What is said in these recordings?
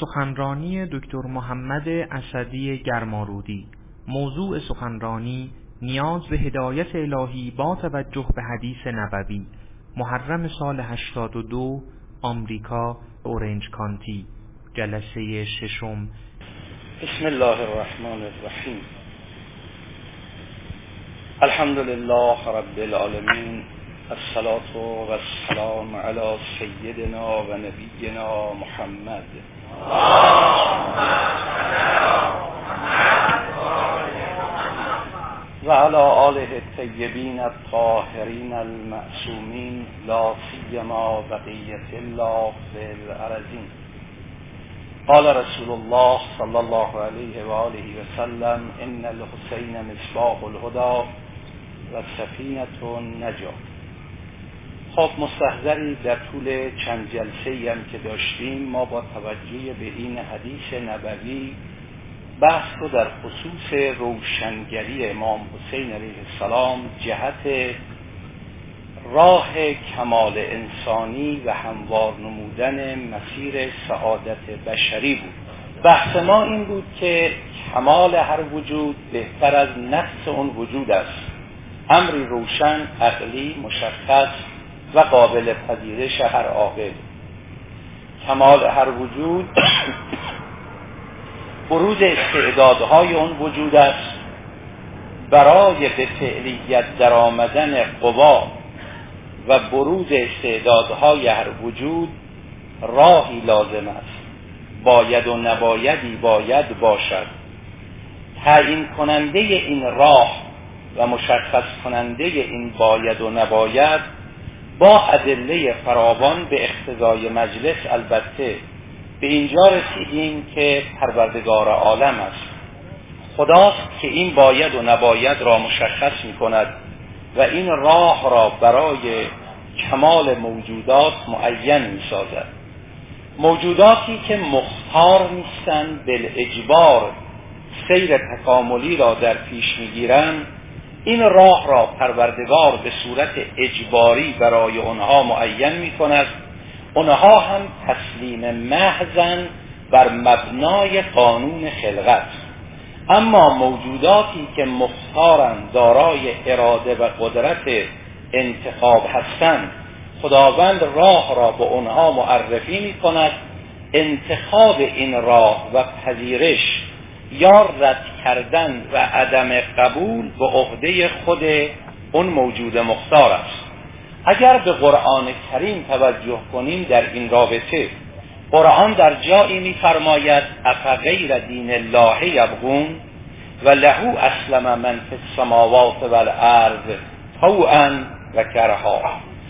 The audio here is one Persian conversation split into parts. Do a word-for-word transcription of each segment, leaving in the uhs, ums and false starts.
سخنرانی دکتر محمد اسدی گرمارودی. موضوع سخنرانی نیاز به هدایت الهی با توجه به حدیث نبوی. محرم سال هشتاد و دو، آمریکا، اورنج کانتی. جلسه ششم. بسم الله الرحمن الرحیم. الحمد لله رب العالمین، الصلاة و السلام علی سیدنا و نبینا محمد و علی آله الطیبین الطاهرین المعصومین، لا سیما بقیة الله فی الارضین. قال رسول الله صلی الله علیه و آله و سلم: ان الحسین مصباح الهدی و سفینة النجاة. خب مستحضری در طول چند جلسه‌ای هم که داشتیم، ما با توجه به این حدیث نبوی بحث رو در خصوص روشنگری امام حسین علیه السلام جهت راه کمال انسانی و هموار نمودن مسیر سعادت بشری بود. بحث ما این بود که کمال هر وجود بهتر از نقص اون وجود است. امری روشن، عقلی، مشخص و قابل پذیرش هر عاقل. کمال هر وجود بروز استعدادهای اون وجود است. برای به فعلیت در آمدن قوا و بروز استعدادهای هر وجود راهی لازم است. باید و نبایدی باید باشد. تعیین کننده این راه و مشخص کننده این باید و نباید با ادله فراوان به اقتضای مجلس البته به اینجا رسیدیم که پروردگار عالم است. خداست که این باید و نباید را مشخص می کند و این راه را برای کمال موجودات معین می سازد. موجوداتی که مختار نیستند، بالاجبار سیر تکاملی را در پیش می گیرند، این راه را پروردگار به صورت اجباری برای آنها معین می کند. آنها هم تسلیم محضن بر مبنای قانون خلقت. اما موجوداتی که مختارند، دارای اراده و قدرت انتخاب هستند، خداوند راه را به آنها معرفی می کند. انتخاب این راه و پذیرش یا رد کردن و عدم قبول به عهده خود اون موجود مختار است. اگر به قرآن کریم توجه کنیم در این رابطه، قرآن در جایی می فرماید: افغیر دین الله یبغون و له اسلم من فی السماوات والارض طوعا و کرها.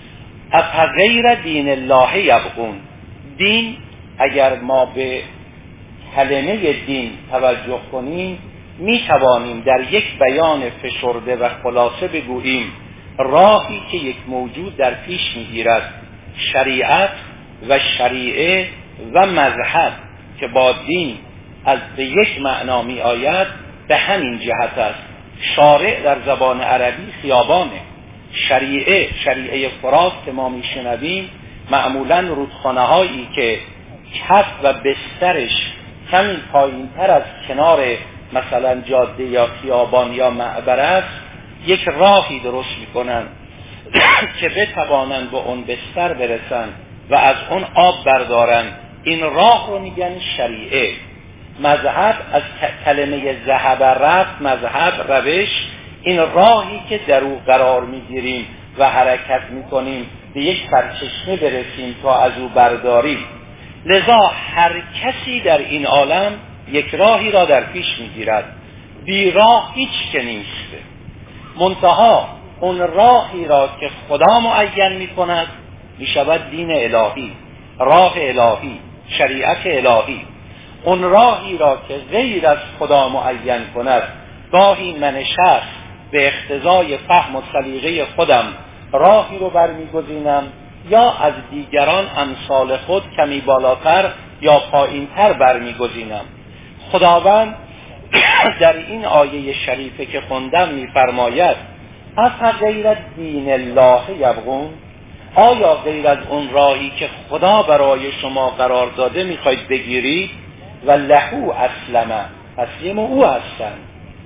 افغیر دین الله یبغون. دین، اگر ما به کلمه دین توجه کنیم، می توانیم در یک بیان فشرده و خلاصه بگوییم راهی که یک موجود در پیش می گیرد، شریعت و شریعه و مذهب که با دین از به یک معنا می آید، به همین جهت است. شارع در زبان عربی خیابانه. شریعه، شریعه فرات که ما می شنویم، معمولا رودخانه هایی که کف و بسترش همین پایین تر از کنار مثلا جاده یا خیابان یا معبر است، یک راهی درست میکنن که بتوانند به اون بستر برسن و از اون آب بردارن. این راه رو میگن شریعه. مذهب از کلمه ذهب رفت، مذهب روش، این راهی که در او قرار میگیریم و حرکت میکنیم به یک سرچشمه برسیم تا از او برداریم. لذا هر کسی در این عالم یک راهی را در پیش میگیرد. بی راه هیچ که نیست. منتها اون راهی را که خدا معین می کند می شود دین الهی، راه الهی، شریعت الهی. اون راهی را که غیر از خدا معین کند، گاهی من شخص به اقتضای فهم و سلیقه خودم راهی رو برمیگزینم یا از دیگران امثال خود کمی بالاتر یا پایینتر برمیگزینم. خداوند در این آیه شریفه که خوندم میفرماید: افغیر دین الله یبغون. آیا غیر از اون راهی که خدا برای شما قرار داده میخواید بگیرید؟ و لهو اسلم، تسلیم او هستند.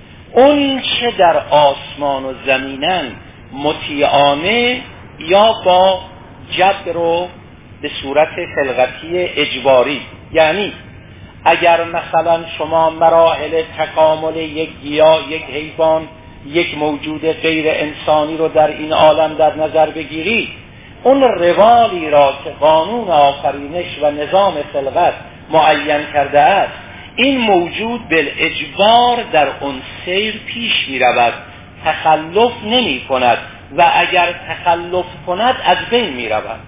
اون چه در آسمان و زمینن مطیعانه یا با جبر و به صورت خلقتی اجباری، یعنی اگر مثلا شما مراحل تکامل یک گیاه، یک حیوان، یک موجود غیر انسانی رو در این عالم در نظر بگیرید، اون روالی را که قانون آفرینش و نظام خلقت معین کرده است، این موجود بالاجبار در اون سیر پیش می رود، تخلف نمی کند و اگر تخلف کند از بین می رود.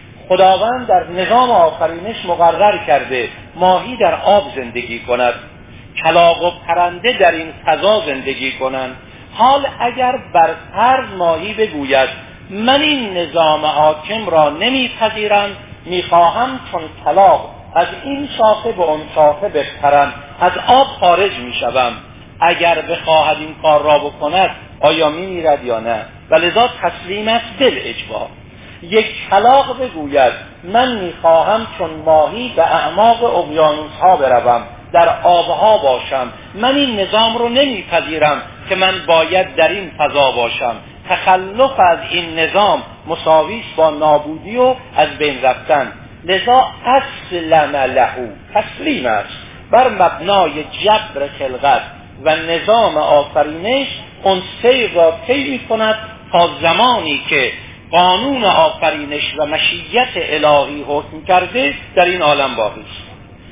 خداوند در نظام آفرینش مقرر کرده ماهی در آب زندگی کند، کلاغ و پرنده در این فضا زندگی کنند. حال اگر بر فرض ماهی بگوید من این نظام حاکم را نمیپذیرم، میخواهم چون کلاغ از این شاخه به اون شاخه بپرم، از آب خارج میشوم، اگر بخواهد این کار را بکند آیا میمیرد یا نه؟ ولذا تسلیم است بالاجبار. یک کلاغ بگوید من میخواهم چون ماهی به اعماق اقیانوس ها بروم، در آبها باشم، من این نظام رو نمیپذیرم که من باید در این فضا باشم، تخلف از این نظام مساوی است با نابودی و از بین رفتن. لذا اسلم لهو، تسلیم است بر مبنای جبر خلقت و نظام آفرینش، اون سیر را طی می‌کند تا زمانی که قانون آفرینش و مشیت الهی حکم کرده در این عالم باقی است.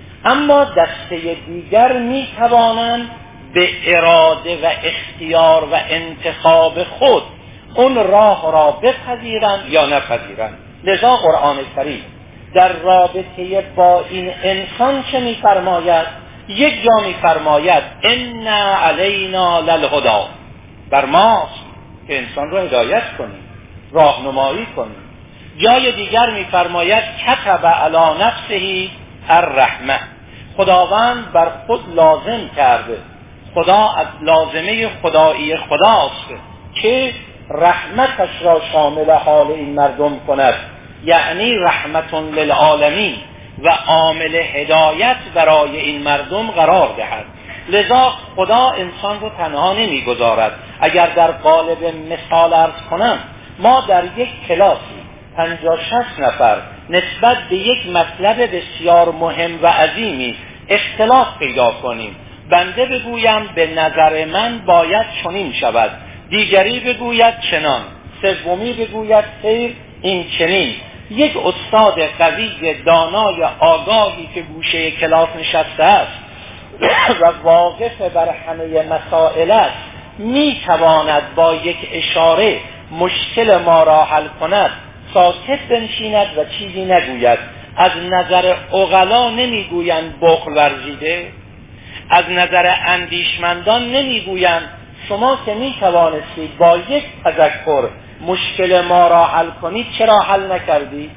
اما دسته دیگر می توانند به اراده و اختیار و انتخاب خود اون راه را بپذیرند یا نپذیرند. لذا قرآن کریم در رابطه با این انسان چه می فرماید؟ یک جا می فرماید ان علینا للهدی، بر ماست که انسان را هدایت کنیم، راهنمایی کنیم. جای دیگر می فرماید کتب علی نفسه الرحمه، خداوند بر خود لازم کرده، خدا از لازمه خدایی خداست که رحمتش را شامل حال این مردم کند، یعنی رحمت للعالمین و عامل هدایت برای این مردم قرار دهد. لذا خدا انسان رو تنها نمی گذارد. اگر در قالب مثال عرض کنم، ما در یک کلاسی پنجاه شصت نفر نسبت به یک مطلب بسیار مهم و عظیمی اختلاف پیدا کنیم، بنده بگویم به نظر من باید چنین شود، دیگری بگوید چنان، سومی بگوید خیر این چنین، یک استاد قوی دانای آگاهی که گوشه کلاس نشسته است و واقف بر همه مسائل است، می تواند با یک اشاره مشکل ما را حل کند، ساکت بنشیند و چیزی نگوید. از نظر عقلا نمیگویند بخل ورزیده، از نظر اندیشمندان نمیگویند شما که می توانستید با یک تذکر مشکل ما را حل کنید چرا حل نکردید؟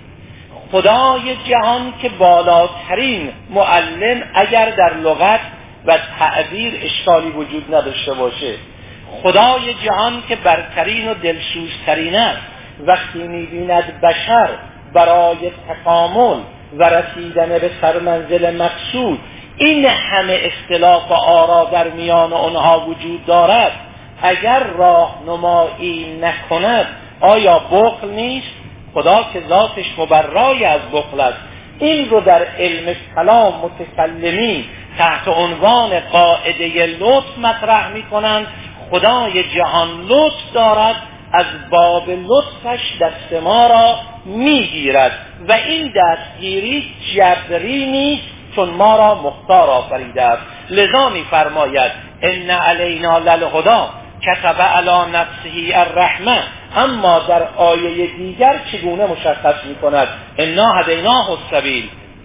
خدای جهان که بالاترین معلم اگر در لغت و تعبیر اشکالی وجود نداشته باشه، خدای جهان که برترین و دلسوزترین است، وقتی می‌بیند بشر برای تکامل و رسیدن به سرمنزل مقصود این همه اختلاف و آرا در میان آنها وجود دارد، اگر راهنمایی نکند آیا بخل نیست؟ خدا که ذاتش مبرای از بخل است. این رو در علم کلام متکلمین تحت عنوان قاعده لطف مطرح می‌کنند. خدای جهان لطف دارد، از باب لطفش دست ما را میگیرد و این دستگیری جبری نیست، چون ما را مختار آفریده است. لذا می‌فرماید ان علینا للهدی کتب علی نفسه الرحمه. اما در آیه دیگر چگونه مشخص می‌کند؟ انا هدیناه السبیل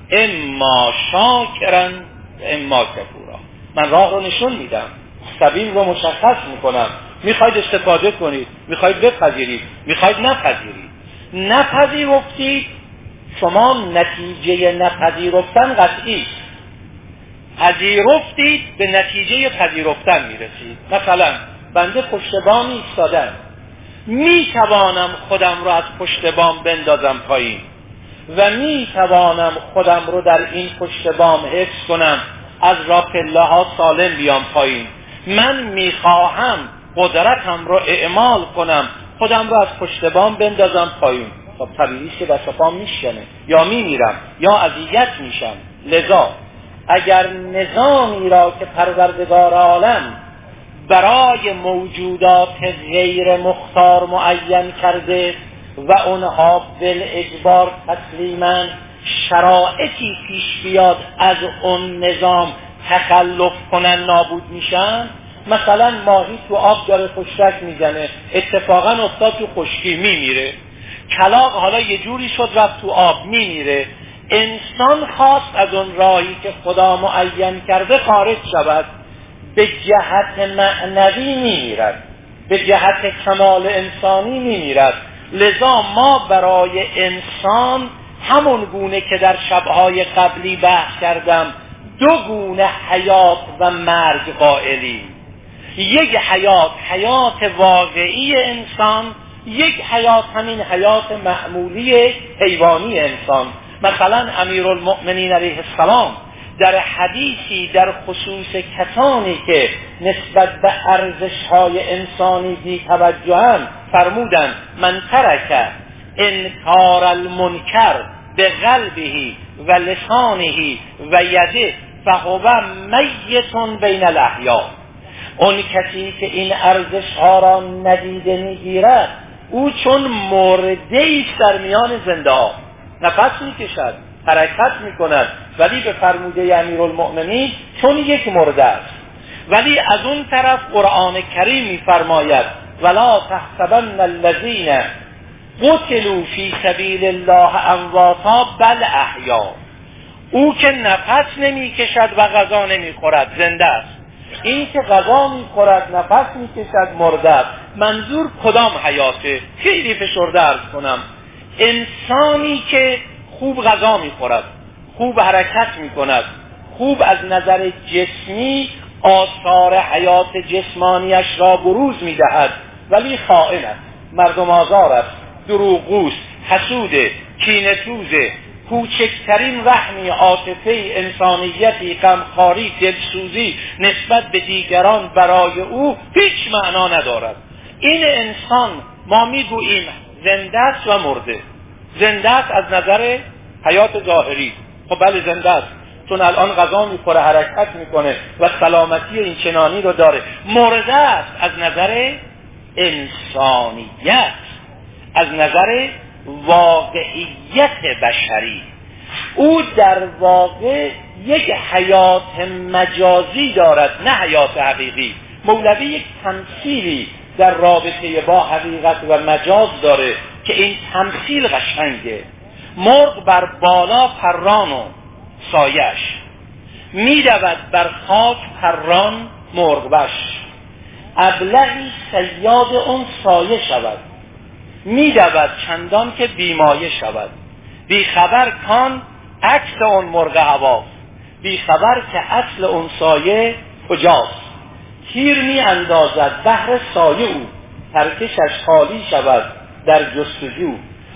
اما شاکرا و اما کفورا. من راه رو نشون میدم، سبیل رو مشخص میکنم، میخواید استفاده کنید، میخواید بپذیرید، میخواید نپذیرید. نپذیرفتید، شما نتیجه نپذیرفتن قطعی، پذیرفتید به نتیجه پذیرفتن میرسید. مثلا بنده پشت بام ایستادم، میتوانم خودم رو از پشت بام بندازم پایین و میتوانم خودم رو در این پشت بام حفظ کنم از راپله ها سالم بیام پایین. من میخواهم قدرتم رو اعمال کنم، خودم رو از پشت بام بندازم پایین. خب طبیعیه که دست پام میشکنه، یا میمیرم یا اذیت میشم. لذا اگر نظامی را که پروردگار عالم برای موجودات غیر مختار معین کرده و اونها بالاجبار تسلیما شرایطی پیش بیاد از اون نظام تخلف کنن نابود میشن، مثلا ماهی تو آب داره خشک میزنه، اتفاقا افتاد تو خشکی میمیره. کلاغ حالا یه جوری شد رفت تو آب میمیره. انسان خواست از اون راهی که خدا معین کرده خارج شود، به جهت معنوی میمیرد، به جهت کمال انسانی میمیرد. لذا ما برای انسان همون گونه که در شبهای قبلی بحث کردم دو گونه حیات و مرگ قائلیم. یک حیات حیات واقعی انسان، یک حیات همین حیات معمولی حیوانی انسان. مثلا امیرالمؤمنین علیه السلام در حدیثی در خصوص کسانی که نسبت به ارزش‌های انسانی بی توجهند فرمودند من ترک انکار المنکر به قلبه و لسانه و یده فهو میت بین الاحیاء. اون کسی که این ارزش‌ها را ندیده میگیرد او چون مرده در میان زنده ها نفس میکشد، حرکت میکند، ولی به فرموده امیرالمؤمنین چون یک مرده است. ولی از اون طرف قرآن کریم میفرماید ولا تحسبن الذین قتلوا فی سبیل الله امواتا بل احیا. او که نفس نمیکشد و غذا نمیخورد زنده است، این که غذا میخورد نفس میکشد مرده است. منظور کدام حیاته؟ خیلی فشرده عرض کنم. انسانی که خوب غذا میخورد، خوب حرکت میکند، خوب از نظر جسمی آثار حیات جسمانیش را بروز میدهد، ولی خائن است، مردم آزار است، دروغگوست، حسوده، کینه‌توزه، کوچکترین رحمی، عاطفه، انسانیتی، غمخواری، دلسوزی نسبت به دیگران برای او هیچ معنا ندارد. این انسان ما میگوییم زنده است و مرده. زنده است از نظر حیات ظاهری، خب بله زنده است چون الان غذا میخوره، حرکت میکنه و سلامتی این چنانی رو داره. مرده است از نظر انسانیت، از نظر واقعیت بشری. او در واقع یک حیات مجازی دارد نه حیات حقیقی. مولوی یک تمثیلی در رابطه با حقیقت و مجاز داره که این تمثیل قشنگه. مرغ بر بالا پران و سایش، میدود بر خاک پران مرغ بش، ابلهی صیاد اون سایه شود، میدود چندان که بیمایه شود. بی خبر کان عکس اون مرغ هواست، بی خبر که اصل اون سایه کجاست. تیر می اندازد بهر سایه او، ترکشش خالی شود در جستجو.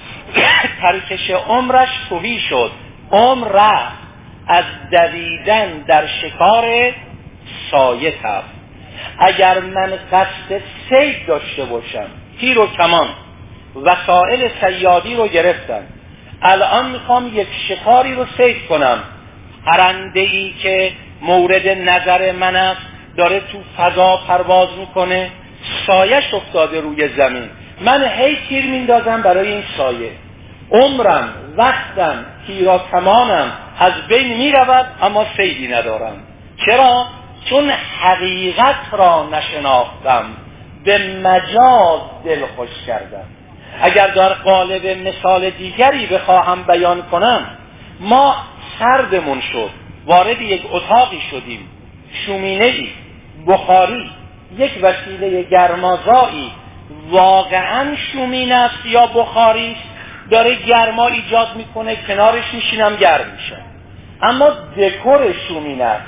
ترکش عمرش تهی شد، عمر رفت از دویدن در شکار سایه تفت. اگر من قصد صید داشته باشم، تیر و کمان وسایل صیادی رو گرفتم، الان میخوام یک شکاری رو صید کنم، پرنده ای که مورد نظر من است داره تو فضا پرواز میکنه، سایش افتاده روی زمین، من هی تیر میندازم برای این سایه، عمرم، وقتم، تیر و کمانم از بین میرود اما صیدی ندارم. چرا؟ چون حقیقت را نشناختم، به مجاز دل خوش کردم. اگر در قالب مثال دیگری بخواهم بیان کنم، ما سردمون شد، وارد یک اتاقی شدیم، شومینه‌ای، بخاری، یک وسیله گرمازایی، واقعا شومینه است یا بخاری است، داره گرما ایجاد میکنه، کنارش میشینم گرم میشم، اما دکور شومینه است،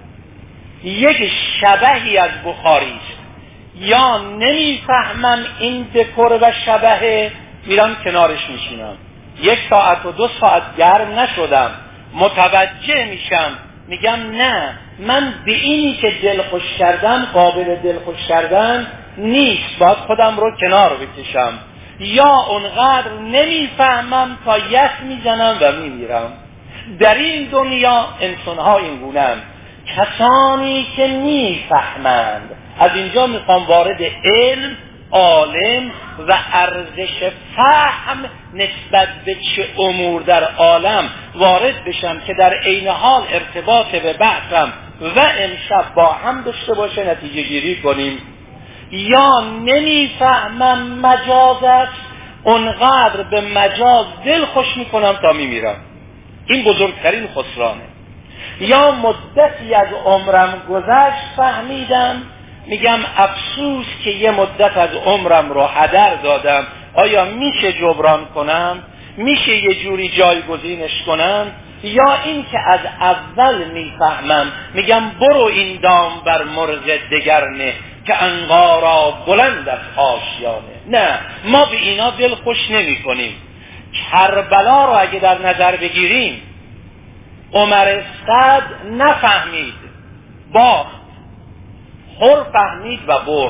یک شبهی از بخاری است. یا نمیفهمم این دکور و شبهه، میرم کنارش میشینم، یک ساعت و دو ساعت گرم نشدم، متوجه میشم میگم نه، من به اینی که دلخوش کردم قابل دلخوش کردن نیست، باید خودم رو کنار بکشم، یا اونقدر نمیفهمم تا یخ میزنم و میمیرم. در این دنیا انسان‌ها این گونه‌اند، کسانی که میفهمند. از اینجا میخوام وارد علم، عالم و ارزش فهم نسبت به چه امور در عالم وارد بشم که در عین حال ارتباط به بحثم و امشب با هم داشته باشه، نتیجه گیری کنیم. یا نمیفهمم مجاز است، اونقدر به مجاز دل خوش میکنم تا میمیرم. این بزرگترین خسرانه. یا مدتی از عمرم گذشت فهمیدم، میگم افسوس که یه مدت از عمرم رو هدر دادم، آیا میشه جبران کنم؟ میشه یه جوری جایگزینش کنم؟ یا این که از اول میفهمم، میگم برو این دام بر مرغ دگر نه که انقارا بلند از آشیانه. نه، ما به اینا دل خوش نمی کنیم. کربلا رو اگه در نظر بگیریم، عمر سعد نفهمید، باخت. حر فهمید و برد.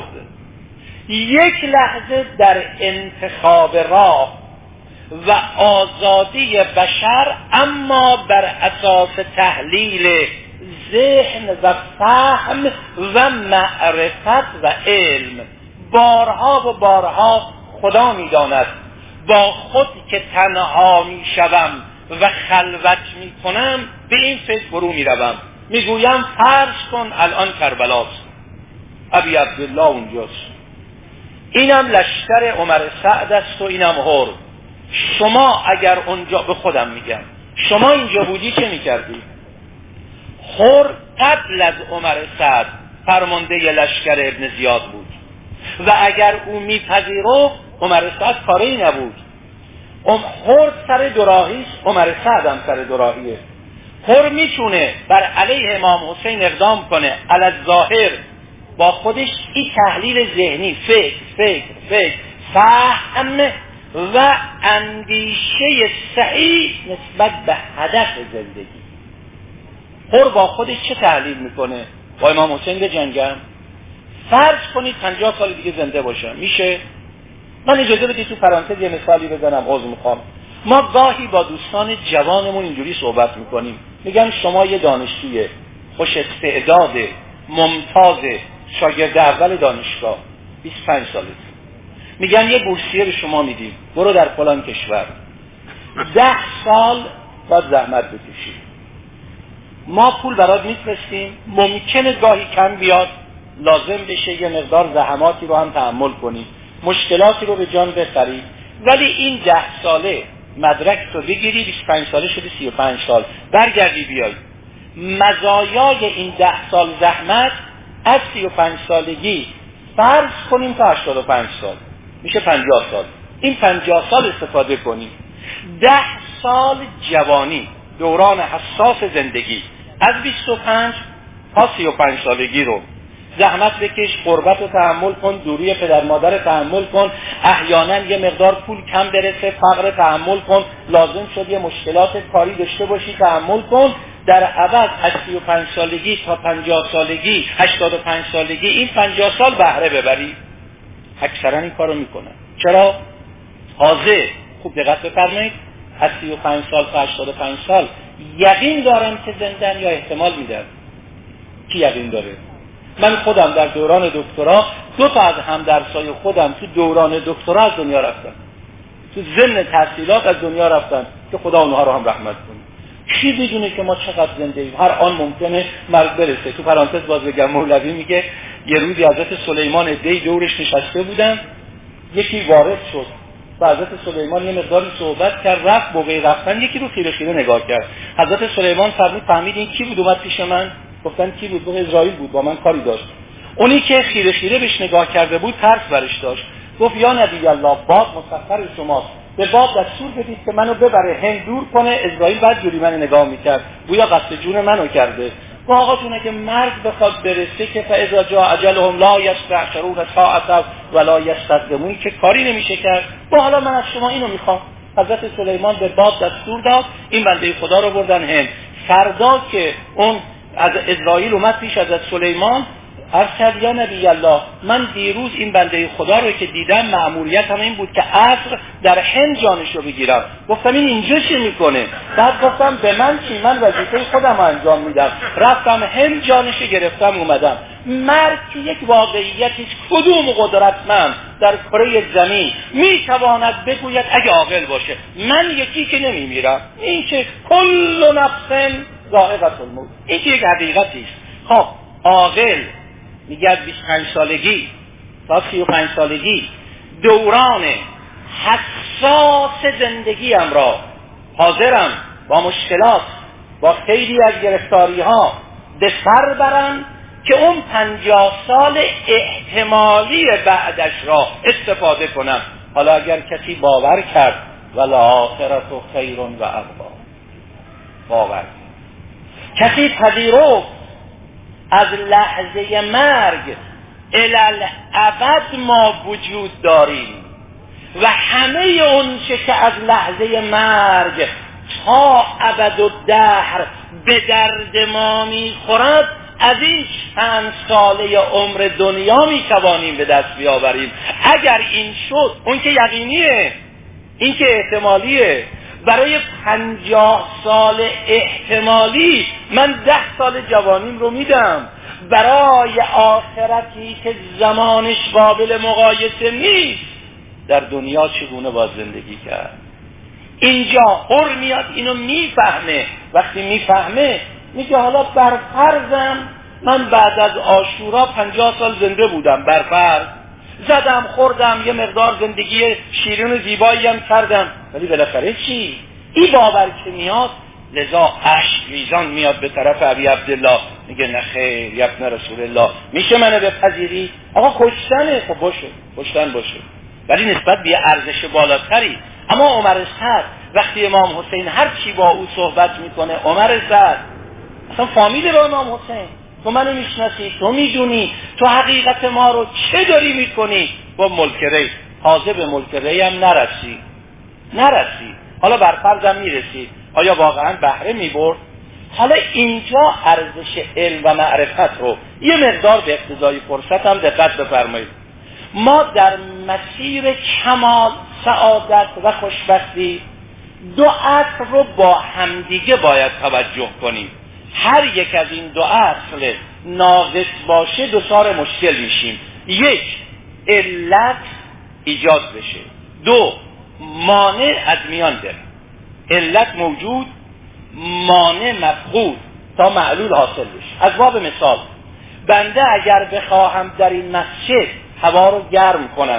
یک لحظه در انتخاب راه و آزادی بشر، اما بر اساس تحلیل ذهن و فهم و معرفت و علم. بارها و بارها خدا می‌داند با خود که تنها می‌شوم و خلوت می‌کنم به این فکر فرو می‌روم، میگویم فرض کن الان کربلاست، ابی عبدالله اونجاست، اینم لشکر عمر سعد است و اینم حر. شما اگر اونجا، به خودم میگم، شما اینجا بودی چه میکردی؟ حر قبل از عمر سعد فرمانده لشکر ابن زیاد بود و اگر او میپذیرفت عمر سعد کاری نبود. حر سر دوراهی است، عمر سعد هم سر دوراهیه. حر میتونه بر علیه امام حسین اقدام کنه، علی ظاهر با خودش این تحلیل ذهنی، فکر فکر فکر فهم و اندیشه صحیح نسبت به هدف زندگی. حر با خودش چه تحلیل میکنه؟ با امام حسین به جنگم؟ فرض کنید پنجاه سال دیگه زنده باشم، میشه؟ من اجازه بدید تو پرانتز یه مثالی بزنم، عذر میخوام. ما گاهی با دوستان جوانمون اینجوری صحبت میکنیم، میگم شما یه دانشجوی خوش استعداد ممتاز شاگرد اول دانشگاه، بیست و پنج سالته، میگن یه بورسیه به شما میدیم، برو در فلان کشور ده سال باید زحمت بکشی، ما پول برات میفرستیم، ممکنه گاهی کم بیاد، لازم بشه یه مقدار زحماتی رو هم تحمل کنی، مشکلاتی رو به جان بخری، ولی این ده ساله مدرک رو بگیری، بیست و پنج ساله شده سی و پنج سال، برگردی بیای. مزایای این ده سال زحمت از سی و پنج سالگی فرض کنیم تا هشتاد و پنج سال، میشه پنجاه سال. این پنجاه سال استفاده کنیم. ده سال جوانی، دوران حساس زندگی، از بیست و پنج تا سی و پنج سالگی رو زحمت بکش، غربت رو تحمل کن، دوری پدر مادر تحمل کن، احیانا یه مقدار پول کم برسه، فقر تحمل کن، لازم شد یه مشکلات کاری داشته باشی تحمل کن. در عوض از سی و پنج سالگی تا پنجاه سالگی، هشتاد و پنج سالگی، این پنجاه سال بهره ببری. اکثرا این کارو میکنن. چرا؟ تازه خوب دقت بفرمایید، از سی و پنج سال تا هشتاد و پنج سال یقین دارم که زندن یا احتمال میدن. کی یقین داره؟ من خودم در دوران دکترا دو تا از همدرسای خودم تو دوران دکترا از دنیا رفتن، تو ضمن تحصیلات از دنیا رفتن، که خدا اونها رو هم رحمت کنه. کی بدونه که ما چقدر زنده ایم؟ هر آن ممکنه مرگ برسه. تو پرانتز باز بگم، مولوی میگه یه روزی حضرت سلیمان عده‌ای دورش نشسته بودن، یکی وارد شد و حضرت سلیمان یه مقداری صحبت کرد، رفت، موقع رفتن یکی رو خیره خیره نگاه کرد. حضرت سلیمان فرمود فهمید این کی بود اومد پیش من؟ گفتن کی بود؟ گفت اسرائیل بود، با من کاری داشت. اونی که خیره خیره بهش نگاه کرده بود ترس برش داشت. گفت یا نبی الله، باد مسخر شماست، به باد دستور بدید که منو ببره هند دور کنه. اسرائیل بعد جوری منو نگاه میکرد، گویا قصد جون منو کرده. و آقا جون اگه مرگ بخواد برسه که فاذا جاء اجلهم لا یستأخرون ساعة ولا یستقدمون، که کاری نمیشه کرد. و حالا من از شما اینو میخوام. حضرت سلیمان به باد دستور داد، این بنده خدا رو بردن هند. فردا که اون از اسرائیل اومد پیش از سلیمان، عرض کرد یا نبی الله، من دیروز این بنده خدا رو که دیدم مأموریت هم این بود که عصر در هند جانش رو بگیرم. گفتم این اینجا چی میکنه؟ بعد گفتم به من چی، من وظیفه خودم انجام میدم. رفتم هند جانش رو گرفتم اومدم. مرگ که یک واقعیتی، کدوم قدرتمند در کره زمین میتواند بگوید اگه عاقل باشه من یکی که نمیمیرم؟ این که کل نفس ذائقة الموت، این که یک حقیقتی است. خب عاقل میگه بیست و پنج سالگی تا سی و پنج سالگی دوران حساس زندگیم را حاضرم با مشکلات، با خیلی از گرفتاری ها به سر برم که اون پنجاه سال احتمالی بعدش را استفاده کنم. حالا اگر کسی باور کرد والآخرة خیر و ابقی، باور کسی پذیرفت از لحظه مرگ الالعبد ما وجود داریم و همه اون چه که از لحظه مرگ تا ابدالدهر به درد ما میخورد از این چند ساله عمر دنیا میتوانیم به دست بیاوریم. اگر این شد، اون که یقینیه، این که احتمالیه. برای پنجاه سال احتمالی من ده سال جوانیم رو میدم. برای آخرتی که زمانش قابل مقایسه نیست، در دنیا چگونه باید زندگی کرد؟ اینجا حر میاد اینو میفهمه. وقتی میفهمه میگه حالا برفرضم من بعد از عاشورا پنجاه سال زنده بودم، برفرض زدم خوردم یه مقدار زندگی شیرین و زیبایی هم کردم، ولی بالاخره چی؟ این باور که میاد، لذا اشک ریزان میاد به طرف ابی عبدالله میگه نه خیر یا ابن رسول الله، میشه منو بپذیری؟ آقا کشتنه، خب باشه کشتن باشه، ولی نسبت به ارزش بالاتری. اما عمر سعد وقتی امام حسین هر چی با او صحبت میکنه، عمر سعد اصلا فامیل با امام حسین، تو منو میشناسی، تو میدونی تو حقیقت ما رو چه داری میکنی؟ با ملک ری حاضر به ملک ری هم نرسی نرسی حالا برفرضم میرسی، آیا واقعا بهره میبرد؟ حالا اینجا ارزش علم و معرفت رو یه مقدار به اقتضای فرصت هم دقت بفرمایید. ما در مسیر کمال، سعادت و خوشبختی دو اصل رو با همدیگه باید توجه کنیم. هر یک از این دو اصل ناقص باشه دچار مشکل میشیم. یک، علت ایجاد بشه، دو، مانع از میان بره. علت موجود، مانع مفقود تا معلول حاصل بشه. از باب مثال، بنده اگر بخواهم در این مسجد هوا رو گرم کنم،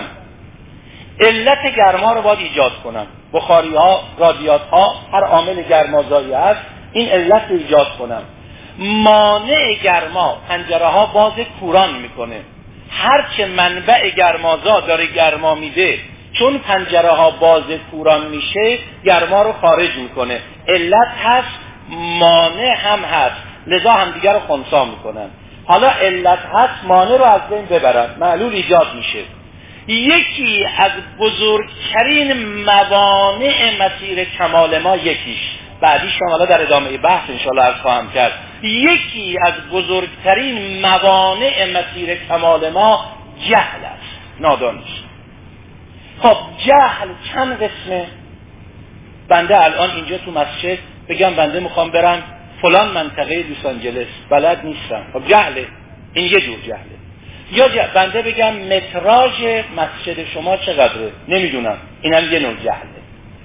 علت گرما رو باید ایجاد کنم. بخاری ها، رادیات ها، هر عامل گرمازایی هست، این علت رو ایجاد کنم. مانع گرما، پنجره ها باز کوران میکنه. هرچه منبع گرمازا داره گرما میده، چون پنجره ها باز کوران میشه گرما رو خارج میکنه. علت هست، مانع هم هست، لذا هم دیگر رو خنثی میکنن. حالا علت هست، مانع رو از بین ببرن، معلول ایجاد میشه. یکی از بزرگترین موانع مسیر کمال ما یکیش، بعدیش هم حالا در ادامه بحث انشاءالله عرض خواهم کرد، یکی از بزرگترین موانع مسیر کمال ما جهل است، نادانیست. خب جهل چند قسمه؟ بنده الان اینجا تو مسجد بگم بنده میخوام برم فلان منطقه لس آنجلس، بلد نیستم، خب جهله، این یه جور جهله. یا جه... بنده بگم متراژ مسجد شما چقدره، نمیدونم، اینم یه نوع جهله.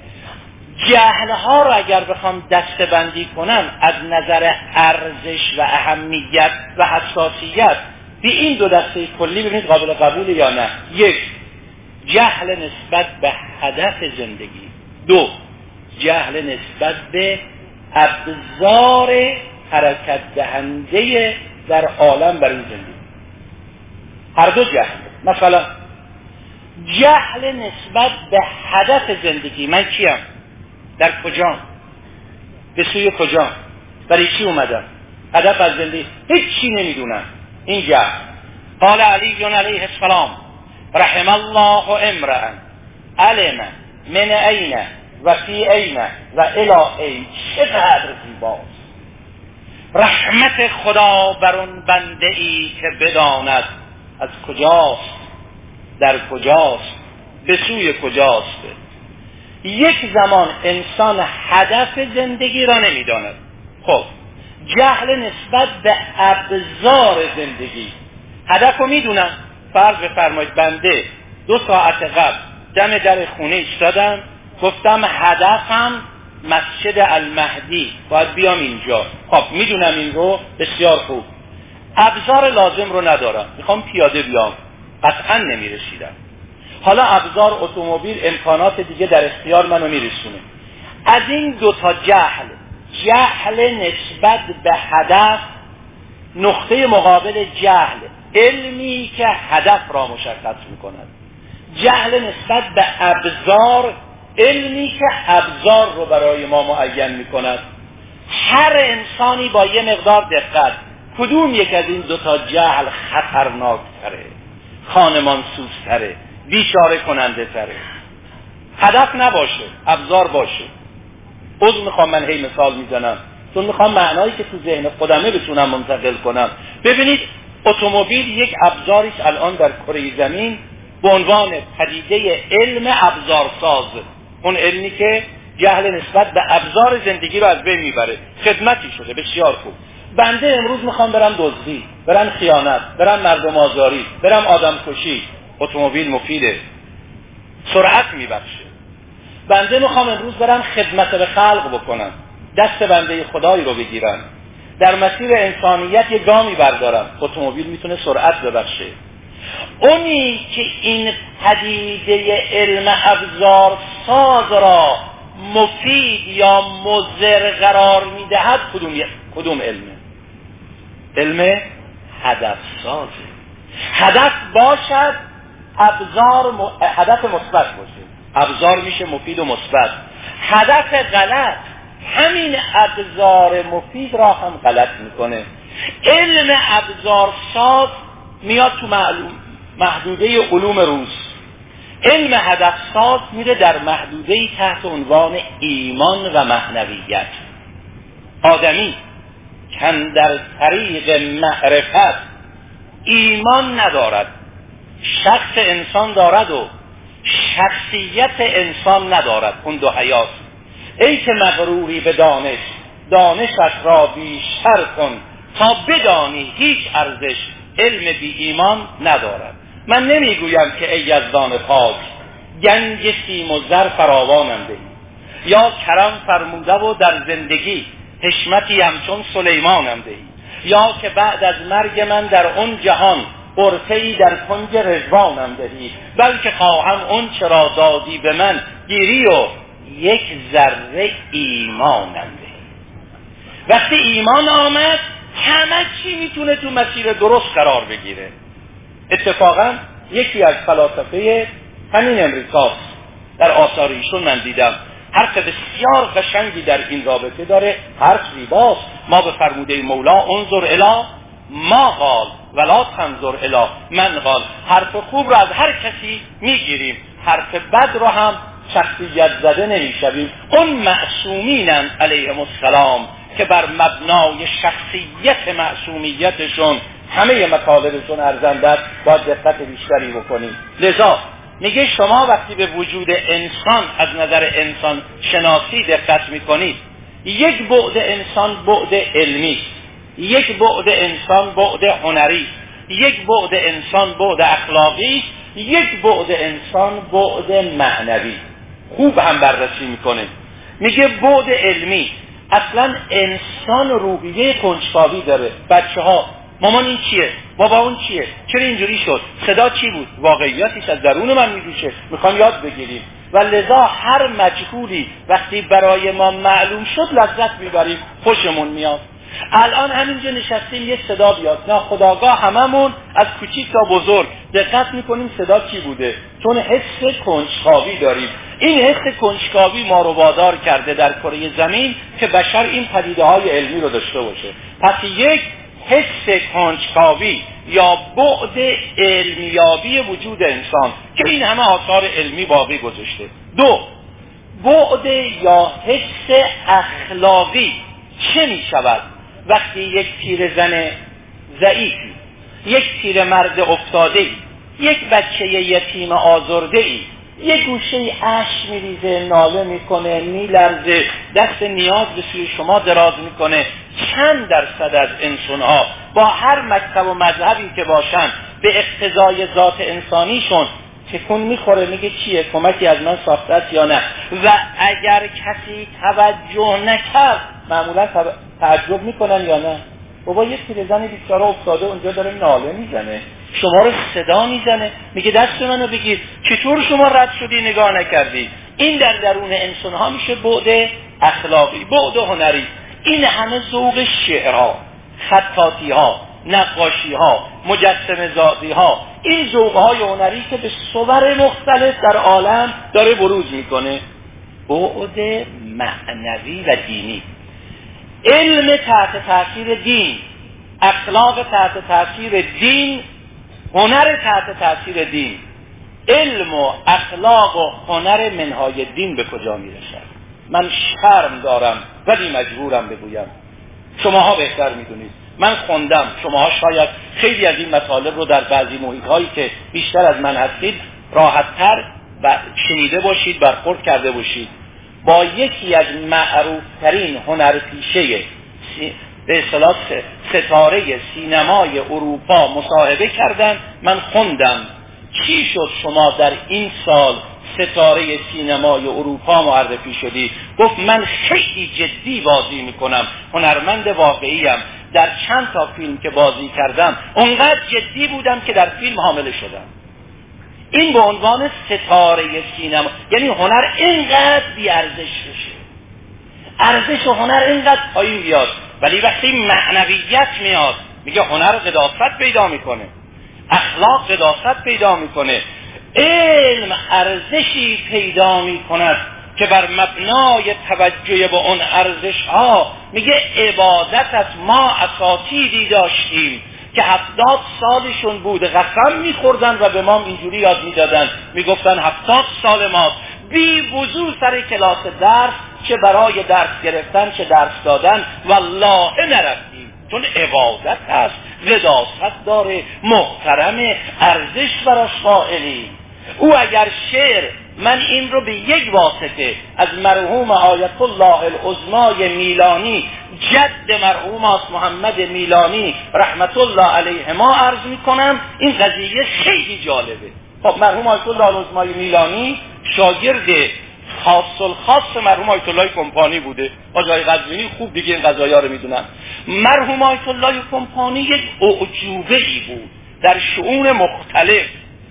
جهلها رو اگر بخوام دسته بندی کنم از نظر ارزش و اهمیت و حساسیت به این دو دسته کلی ببینید قابل قبول یا نه. یک، جهل نسبت به هدف زندگی. دو، جهل نسبت به ابزار حرکت دهنده در عالم برای زندگی. هر دو جهل. مثلا جهل نسبت به هدف زندگی، من کیم؟ در کجام؟ به سوی کجام؟ برای چی اومدم؟ هدف از زندگی هیچ چی نمیدونم، این جهل. قال علی علیه السلام رحم الله امرأ علم من این و فی این و الی این. چقدر زیباست، رحمت خدا بر اون بنده ای که بداند از کجاست، در کجاست، به سوی کجاست. یک زمان انسان هدف زندگی را نمیداند. خب جهل نسبت به ابزار زندگی. هدف رو میدونم، فرض بفرمایید بنده دو ساعت قبل دم در خونه ایستادم، گفتم هدفم مسجد المهدی، باید بیام اینجا. خب میدونم این رو، بسیار خوب. ابزار لازم رو ندارم، میخوام پیاده بیام، قطعا نمیرسیدم. حالا ابزار اتومبیل، امکانات دیگه در اختیار منو میرسونه. از این دو تا جهل، جهل نسبت به هدف، نقطه مقابل جهل علمی که هدف را مشخص میکند، جهل نسبت به ابزار، علمی که ابزار رو برای ما معین میکند. هر انسانی با یه مقدار دقت، کدوم یک از این دو تا جهل خطرناک تره، خانمان سوز تره، بیچاره کننده تره؟ هدف نباشه، ابزار باشه. عذر میخوام من هی مثال میزنم، چون میخوام معنایی که تو ذهن خودمه بتونم منتقل کنم. ببینید اتومبیل یک ابزاریست الان در کره زمین به عنوان پدیده علم ابزارساز، اون علمی که جهل نسبت به ابزار زندگی رو از بین میبره. خدمتی شده، بسیار خوب. بنده امروز میخوام برم دزدی، برم خیانت، برم مردم آزاری، برم آدم کشی، اتومبیل مفیده، سرعت میبخشه. بنده میخوام امروز برم خدمت به خلق بکنم، دست بنده خدایی رو بگیرم، در مسیر انسانیت یه گامی بردارم، اتومبیل میتونه سرعت ببخشه. اونی که این پدیده علم ابزار ساز را مفید یا مضر قرار میدهد، کدوم کدوم علمه؟ علم هدف سازه. هدف باشد ابزار م... هدف مثبت باشه، ابزار میشه مفید و مثبت. هدف غلط همین ابزار مفید را هم غلط میکنه. علم ابزار ساز میاد تو معلوم محدوده علوم روز. علم هدف ساز میره در محدوده تحت عنوان ایمان و معنویت. آدمی کن در طریق معرفت ایمان ندارد، شخص انسان دارد و شخصیت انسان ندارد، اون دو حیات. ای که مغروری به دانش، دانشت را بیشتر کن تا بدانی هیچ ارزش علم بی ایمان ندارد. من نمیگویم که ای یزدان پاک گنج سیم و زر فراوانم دهی، یا کرم فرموده و در زندگی حشمتی همچون سلیمانم دهی، یا که بعد از مرگ من در اون جهان قرفه‌ای در کنج رضوانم دهی، بلکه خواهم اون چرا دادی به من گیری و یک ذره ایمانم دهی. وقتی ایمان آمد همه چی میتونه تو مسیر درست قرار بگیره. اتفاقا یکی از فلاسفه همین امریکاست، در آثار ایشون من دیدم، حرف بسیار قشنگی در این رابطه داره. حرف زیباست. ما به فرموده مولا انظر الی ما قال ولا تنظر الی من قال. حرف خوب رو از هر کسی میگیریم، حرف بد رو هم شخصیت زده نمیشویم. اون معصومینن علیهم السلام که بر مبنای شخصیت معصومیتشون همه مطالبشون ارزنده، با دقت بیشتری بکنیم. لذا میگه شما وقتی به وجود انسان از نظر انسان شناسی دقت میکنید، یک بعد انسان بعد علمی، یک بعد انسان بعد هنری، یک بعد انسان بعد اخلاقی، یک بعد انسان بعد معنوی. خوب هم بررسی میکنه. میگه بعد علمی، اصلا انسان روحیه کنجکاوی داره. بچه ها مامان این چیه؟ بابا اون چیه؟ چرا اینجوری شد؟ صدا چی بود؟ واقعیتش از درون من میجوشه، میخوام یاد بگیریم. و لذا هر مجهولی وقتی برای ما معلوم شد لذت میبریم، خوشمون میاد. الان همینجا نشستیم یه صدا بیاد، ناخودآگاه هممون از کوچیک تا بزرگ دقت میکنیم صدا چی بوده، چون حس کنجکاوی داریم. این حس کنجکاوی ما رو وادار کرده در کره زمین که بشر این پدیده های علمی رو داشته باشه. پس یک حس کنجکاوی یا بعد علمیابی وجود انسان که این همه آثار علمی باقی گذاشته. دو، بعد یا حس اخلاقی چه می شود؟ وقتی یک پیرزن ضعیفی، یک پیرمرد افتاده‌ای، یک بچه یتیم آزرده‌ای یک گوشه اشک میریزه، ناله میکنه، میلرزه، دست نیاز به سوی شما دراز میکنه، چند درصد از انسان‌ها با هر مکتب و مذهبی که باشن به اقتضای ذات انسانیشون تکون میخوره، میگه چیه، کمکی از من ساخته است یا نه؟ و اگر کسی توجه نکرد معمولا تعجب میکنن یا نه؟ بابا یک پیرزن بیچاره افتاده اونجا داره ناله میزنه، شما رو صدا میزنه، میگه دست منو بگیر، چطور شما رد شدی نگاه نکردی؟ این در درون انسان ها میشه بعد اخلاقی، بعد هنری. این همه ذوق شعرها، خطاطی ها، نقاشی ها، مجسمه سازی ها، این ذوق های هنری که به صور مختلف در عالم داره بروز میکنه، بعد معنوی و دینی. علم تحت تاثیر دین، اخلاق تحت تاثیر دین، هنر تحت تاثیر دین. علم و اخلاق و هنر منهای دین به کجا میرسد؟ من شرم دارم ولی مجبورم بگویم، شماها بهتر میدونید. من خوندم، شماها شاید خیلی از این مطالب رو در بعضی محیط هایی که بیشتر از من هستید راحت‌تر و شنیده باشید، برخورد کرده باشید. با یکی از معروفترین هنرپیشه به اصطلاح ستاره سینمای اروپا مصاحبه کردن. من خوندم چی شد شما در این سال ستاره سینمای اروپا معرفی شدی؟ گفت من خیلی جدی بازی میکنم، هنرمند واقعیم. در چند تا فیلم که بازی کردم اونقدر جدی بودم که در فیلم حامله شدم. این به عنوان ستاره سینما، یعنی هنر اینقدر بی ارزش بشه، ارزش و هنر اینقدر پایین بیاد، ولی وقتی معنویت میاد میگه هنر قداست پیدا میکنه، اخلاق قداست پیدا میکنه، علم ارزشی پیدا میکند که بر مبنای توجه به اون ارزش ها میگه عبادت از ما اساتیدی داشتیم که هفتاد سالشون بود، قسم میخوردن و به ما اینجوری یاد میدادن، میگفتن هفتاد سال ماست، بی وضو سر کلاس درس، چه برای درس گرفتن چه درس دادن، والله نرفتیم، چون عبادت هست، قداست داره، محترم، ارزش براش قائلی. او اگر شعر، من این رو به یک واسطه از مرحوم آیت الله العظمای میلانی، جد مرحوم است محمد میلانی رحمت الله علیه ما عرض میکنم، این قضیه خیلی جالبه. خب مرحوم آیت الله العظمای میلانی شاگرد خاص الخاص مرحوم آیت الله کمپانی بوده. آقای قزوینی خوب دیگه این قضایا رو میدونن. مرحوم آیت الله کمپانی یک اعجوبه ای بود در شؤون مختلف.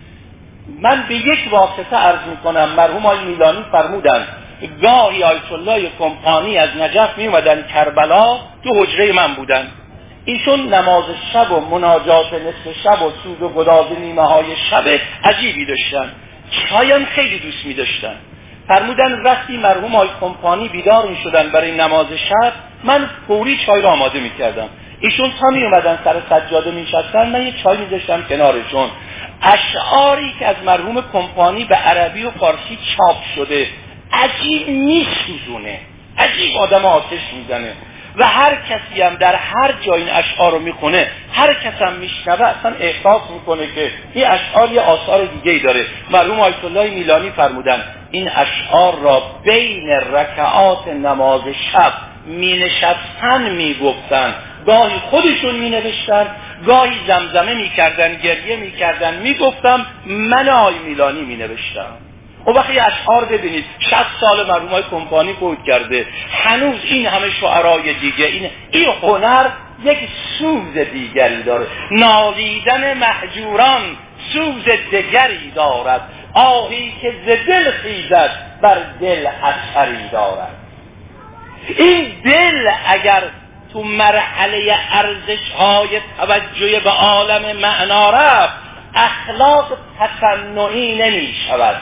من به یک واسطه عرض میکنم، مرحوم آقای میلانی فرمودن گاهی آیت الله کمپانی از نجف می اومدن کربلا، تو حجره من بودن، ایشون نماز شب و مناجات نصف شب و سود و گداز نیمه های شب عجیبی داشتن، چایم خیلی دوست می داشتن. فرمودن وقتی مرحوم آقای کمپانی بیدار می شدن برای نماز شب، من فوری چای را آماده می کردم. ایشون تا می اومدن سر سجاده می شستن، من یک چای می داشتم کنارشون. اشعاری که از مرحوم کمپانی به عربی و فارسی چاپ شده عجیب میسوزونه، عجیب آدم آتش میزنه، و هر کسی هم در هر جای این اشعار رو میخونه، هر کس هم میشنوه اصلا احساس میکنه که این اشعار یه آثار دیگه‌ای داره. مرحوم آیت الله میلانی فرمودن این اشعار را بین رکعات نماز شب مینشستن میگفتن، گاهی خودشون می نوشتن، گاهی زمزمه می کردن، گریه می کردن، می گفتم من آی میلانی می نوشتم. و وقتی اشعار ببینید شصت سال مرحوم های کمپانی فوت کرده، هنوز این همه شعرای دیگه، این این هنر یک سوز دیگری داره. نالیدن مهجوران سوز دیگری دارد، آهی که ز دل خیزد بر دل اثری دارد. این دل اگر تو مرحله ارزش‌های توجه به عالم معنا رفت، اخلاق تصنعی نمی شود.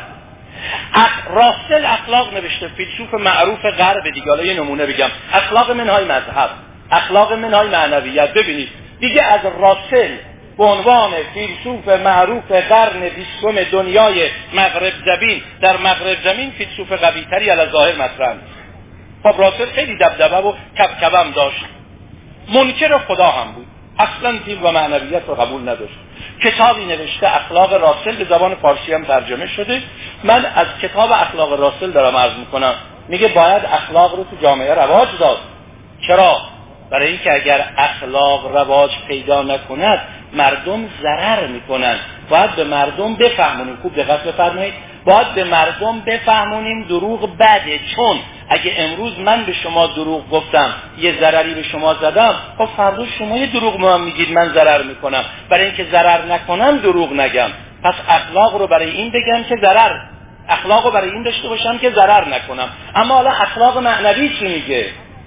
راسل اخلاق نوشته، فیلسوف معروف غرب دیگه، حالا یه نمونه بگم، اخلاق منهای مذهب، اخلاق منهای معنویت. ببینید دیگه از راسل به عنوان فیلسوف معروف قرن بیستم دنیای مغرب زمین، در مغرب زمین فیلسوف قوی‌تری علی ظاهر مطرح نیست. خب راسل خیلی دبدبه و کبکبم داشت. منکر خدا هم بود، اصلا دین و معنویت رو قبول نداشت. کتابی نوشته اخلاق راسل، به زبان فارسی هم ترجمه شده. من از کتاب اخلاق راسل دارم عرض میکنم. میگه باید اخلاق رو تو جامعه رواج داد. چرا؟ برای اینکه اگر اخلاق رواج پیدا نکند مردم ضرر میکنن. باید به مردم بفهمونیم، خوب دقت بفرمایید، باید به مردم بفهمونیم دروغ بده. چون اگه امروز من به شما دروغ گفتم، یه ضرری به شما زدم، خب فردا شما یه دروغ به من میگید من ضرر میکنم. برای اینکه ضرر نکنم دروغ نگم. پس اخلاق رو برای این بگم که ضرر، اخلاق رو برای این داشته باشم که ضرر نکنم. اما حالا اخلاق معنوی چی میگه؟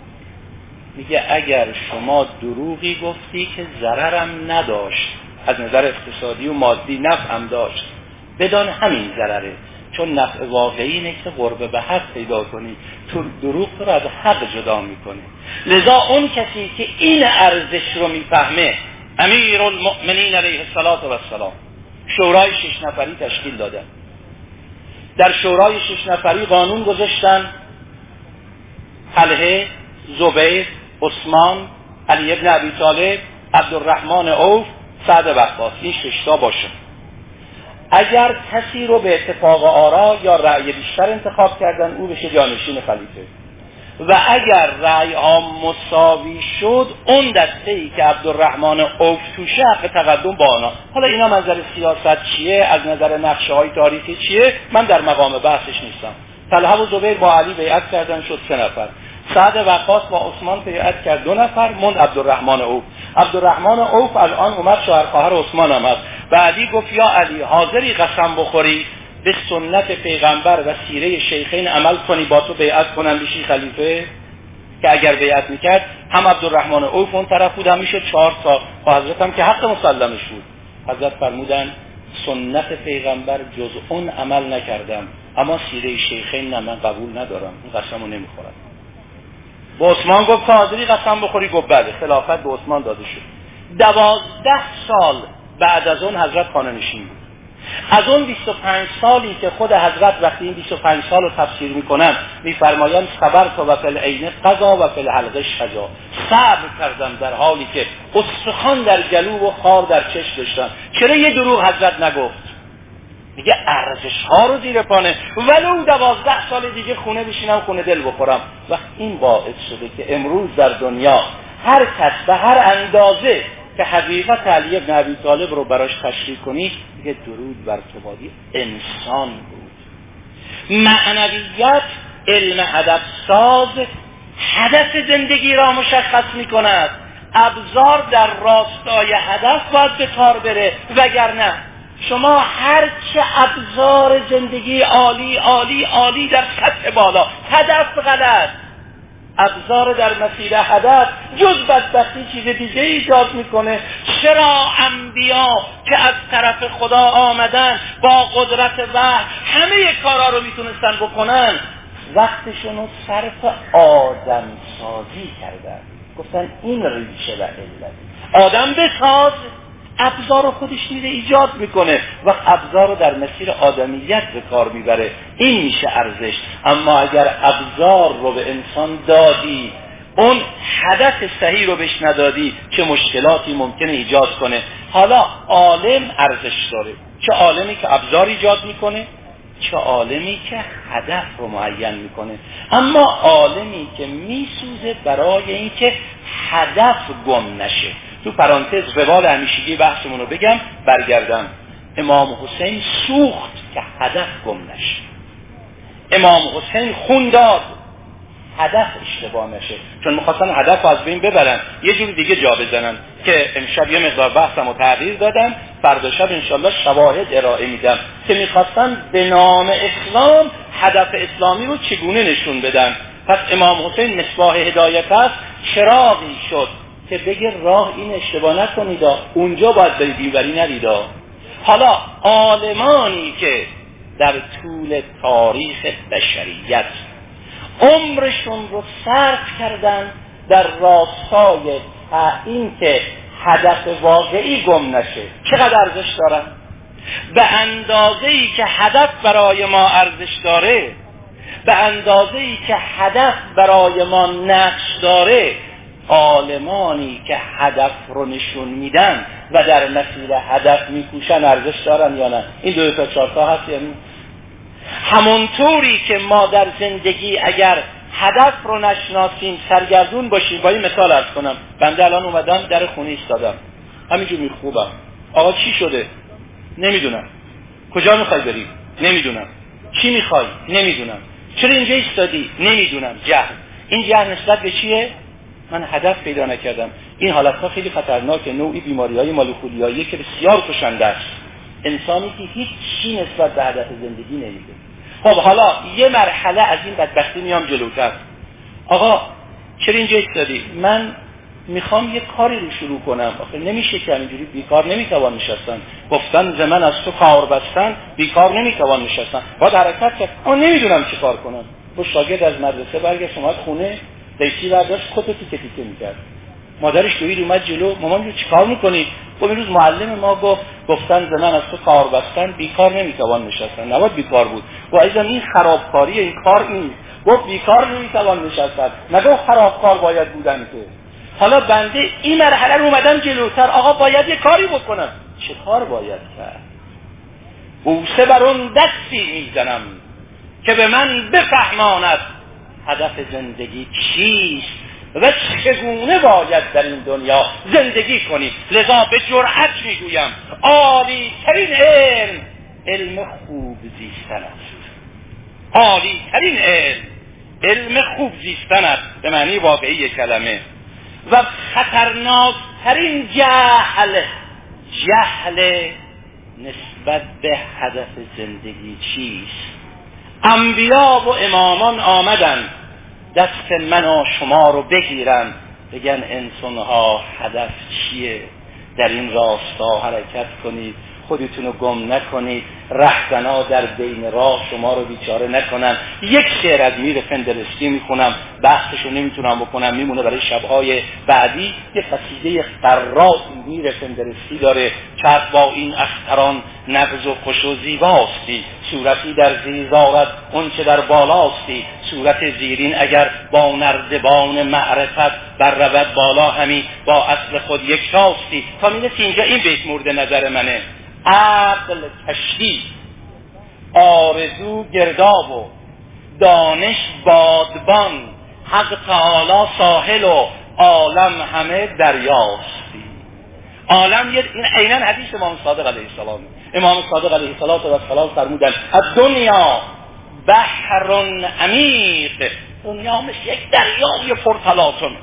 میگه اگر شما دروغی گفتی که ضررم نداشت، از نظر اقتصادی و مادی نفعم داشت، بدان همین ضرره. چون نفع واقعی اینه که قرب به حق پیدا کنی، تو دروغ تو رو از حق جدا میکنه. لذا اون کسی که این ارزش رو میفهمه، امیر المؤمنین علیه السلام شورای شش نفری تشکیل دادن. در شورای شش نفری قانون گذاشتن طلحه، زبیر، عثمان، علی ابن ابی طالب، عبدالرحمن عوف، سعد وقاص، این شش تا باشه. اگر کسی رو به اتفاق آرا یا رأی بیشتر انتخاب کردن، او بشه جانشین خلیفه. و اگر رأی ها مساوی شد، اون دسته‌ای که عبدالرحمن عوف توشه حق تقدم با آنها. حالا اینا از نظر سیاست چیه، از نظر نقشه های تاریخی چیه، من در مقام بحثش نیستم. طلحه و زبیر با علی بیعت کردن، شد سه نفر. سعد وقاص با عثمان بیعت کرد، دو نفر موند عبدالرحمن عوف. عبدالرحمن عوف الان اومد شوهر خواهر عثمان هم هست. و علی گفت یا علی، حاضری قسم بخوری به سنت پیغمبر و سیره شیخین عمل کنی، با تو بیعت کنن بشی خلیفه؟ که اگر بیعت میکرد هم عبدالرحمن عوف اون طرف بود، هم میشد چهار تا. و حضرت هم که حق مسلمش بود، حضرت فرمودن سنت پیغمبر جز اون عمل نکردم، اما سیره شیخین نه، من قبول ندارم، این قسمو نمیخورم. با عثمان گفت حاضری قسم بخوری؟ گفت بله. خلافت به عثمان داده شد. دوازده سال بعد از اون حضرت خانه نشین بود. از اون بیست و پنج سالی که خود حضرت وقتی این بیست و پنج سال رو تفسیر میکنن میفرمایند صبرت و فی العین قضا و فی الحلقه شجا، صبر کردم در حالی که استخوان در گلو و خار در چشم داشتم. چرا یه دروغ حضرت نگفت؟ میگه ارزش ها رو زیر پانه، ولو دوازده سال دیگه خونه بشینم خونه دل بخورم. و این باعث شده که امروز در دنیا هر کس به هر اندازه که حقیقت علی ابن ابی طالب رو براش تشریح کنی، میگه درود بر تو بادی انسان بود. معنویت علم هدف ساز هدف زندگی را مشخص میکند. ابزار در راستای هدف باید به کار بره، وگرنه شما هر چه ابزار زندگی عالی عالی عالی در سطح بالا، هدف غلط، ابزار در مسیر هدف جز بدبختی چیز دیگه ایجاد میکنه. چرا انبیا که از طرف خدا آمدن با قدرت وحی همه کارا رو میتونستن بکنن، وقتشون رو صرف آدم سازی کردن؟ گفتن این ریشه و علت، آدم بساز، ابزار رو خودش میره ایجاد میکنه و ابزار رو در مسیر آدمیت به کار میبره. این میشه ارزش. اما اگر ابزار رو به انسان دادی، اون هدف صحیح رو بهش ندادی، چه مشکلاتی ممکنه ایجاد کنه. حالا عالم ارزش داره، چه عالمی که ابزار ایجاد میکنه، چه عالمی که هدف رو معین میکنه. اما عالمی که میسوزه برای اینکه هدف گم نشه. تو پرانتز روال همیشگی بحثمون رو بگم برگردم. امام حسین سوخت که هدف گم نشه. امام حسین خون داد هدف اشتباه نشه، چون میخواستن هدف رو از بین ببرن، یه جور دیگه جا بزنن که امشب یه مقدار بحثم رو تغییر دادم، فردا شب انشالله شواهد ارائه میدم که میخواستن به نام اسلام هدف اسلامی رو چگونه نشون بدن. پس امام حسین مصباح هدایت است، چراغی شد که بگه راه این اشتباه نکنید، اونجا باید برید اینوری نرید. حالا عالمانی که در طول تاریخ بشریت عمرشون رو صرف کردن در راستای این که هدف واقعی گم نشه، چقدر ارزش دارن؟ به اندازه‌ای که هدف برای ما ارزش داره، به اندازه‌ای که هدف برای ما نقش داره، عالمانی که هدف رو نشون میدن و در مسیر هدف میکوشن ارزش دارن یا نه؟ این دو تا چهار تا هست یا نه؟ همونطوری که ما در زندگی اگر هدف رو نشناسیم، سرگردون باشیم. با این مثال عرض کنم، بنده الان اومدم در خونه ایستادم، همینجور میخوبم. آقا چی شده؟ نمیدونم. کجا میخوای بری؟ نمیدونم. چی میخوای؟ نمیدونم. چرا اینجا ایستادی؟ نمیدونم. جهل. این جهل نسبت به چیه؟ من هدف پیدا نکردم. این حالتها خیلی خطرناکه، نوعی بیماری‌های مالوخولیاییه که بسیار کشنده است. انسانی که هیچ چی نسبت به هدف زندگی نمیده. خب حالا یه مرحله از این بدبختی میام جلوتر. آقا چرا اینجا ایستادی؟ من میخوام یه کاری رو شروع کنم. آخه نمیشه که اینجوری بیکار نمیتوان نشستن. گفتن زمن از تو کار بستن، بیکار نمیتوان نشستن. باید حرکت کرد. اما نمیدونم چی کار کنم. با شاگرد از مدرسه برگشت اومد خونه، دیسی برداشت کتو تیکه تیکه میکرد. مادرش دوید اومد جلو، مامان جو چیکار میکنی؟ خب این روز معلم ما گفت گفتن زمان از تو کار بستن، بیکار نمیتوان نشستن. نباید بیکار بود. و ایزن این خرابکاری، این کار نیست. گفت بیکار نمیتوان نشستن، نگفت خرابکار باید بودن که. حالا بنده این مرحله رو اومدم جلوتر. آقا باید یه کاری بکنم. چه کار باید کرد؟ بوسه بر اون دستی میزنم که به من بفهماند هدف زندگی چیست و چگونه باید در این دنیا زندگی کنی. لذا به جرأت میگویم عالی ترین علم علم خوب زیستن است. عالی ترین علم علم خوب زیستن است به معنی واقعی کلمه. و خطرناک ترین جهل جهل نسبت به هدف زندگی چیست. انبیا و امامان آمدن دست من و شما رو بگیرن، بگن انسانها هدف چیه؟ در این راستا حرکت کنید، خودتون رو گم نکنید، رهزنا در بین راه شما رو بیچاره نکنن. یک شعر از میر فندرسکی میخونم، بحثشو نمیتونم بکنم، میمونه برای شبهای بعدی. یک قصیده قراء میر فندرسکی داره که با این اختران نغز و خوش و زیباستی، صورتی در زیر دارد اون که در بالاستی، صورت زیرین اگر با نردبان معرفت بر رود بالا، همی با اصل خود یک شاستی. تا میرسی اینجا این بیت مورد نظر منه. عقل کشتی، آرزو گرداب و دانش بادبان، حق تعالی ساحل و عالم همه دریاستی. عالم یه این عیناً حدیث امام صادق علیه السلام. امام صادق علیه السلام فرمودن الدنیا بحر عمیق، دنیا مثل یک دریای پرتلاطم.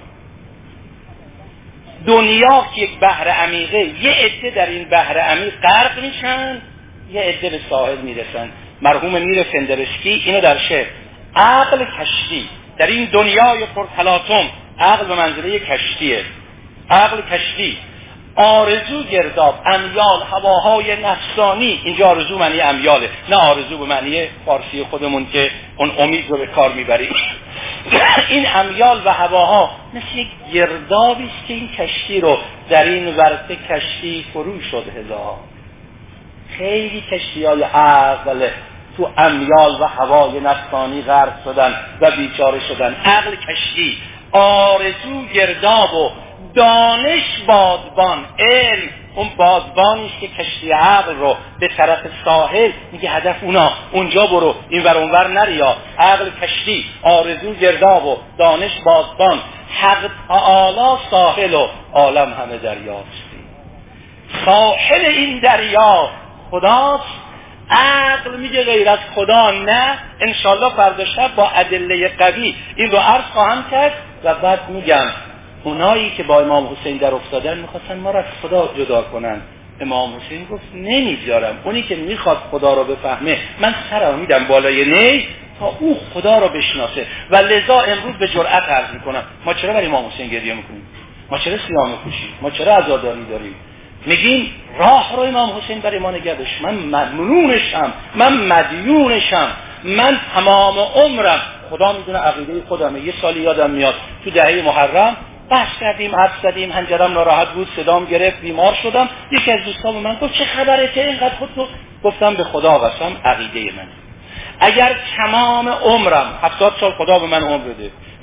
دنیا که یک بحر عمیقه، یه عده در این بحر عمیق غرق میشن، یه عده به ساحل میرسن. مرحوم میر فندرسکی اینو در شعر عقل کشتی، در این دنیای پرتلاطم عقل به منزله کشتیه. عقل کشتی، آرزو گرداب، امیال، هواهای نفسانی. اینجا آرزو معنی امیاله، نه آرزو به معنی فارسی خودمون که اون امید رو به کار میبریم. این امیال و هواها مثل یک گردابی است که این کشتی رو در این ورطه کشتی فرو شد. هزار خیلی کشتی‌های عقل تو امیال و هوای نفسانی غرق شدن و بیچاره شدن. عقل کشتی، آرزو گرداب و دانش بادبان. علم اون بادبانی است که کشتی عقل رو به طرف ساحل میگه هدف اونا، اونجا برو، این ور اونور نریا. عقل کشتی، آرزو گرداب و دانش بادبان، حق تعالی ساحل و عالم همه دریاستی. ساحل این دریا خداست. عقل میگه غیر از خدا نه. انشالله فردا شب با ادله قوی این رو عرض خواهم کرد و بعد میگم اونایی که با امام حسین در افتادن میخواستن ما را از خدا جدا کنن. امام حسین گفت نمیذارم. اونی که میخواد خدا رو بفهمه من سرم میدم بالای نی تا او خدا رو بشناسه. و لذا امروز به جرأت عرض میکنم ما چرا برای امام حسین گریه میکنیم؟ ما چرا سیاه میپوشیم؟ ما چرا عزاداری داریم؟ میگیم راه رو امام حسین برای ما نگه داشت. من ممنونشم، من مدیونشم، من تمام عمرم، خدا میدونه عقیده خودمه. یه سالی یادم میاد تو دهه محرم بحث کردیم، حرف زدیم، حنجرم ناراحت بود، صدام گرفت، بیمار شدم. یکی از دوستان به من گفت چه خبره که اینقدر خودتو؟ گفتم به خدا قسم عقیده من اگر تمام عمرم، هفتاد سال خدا به من عمر بده،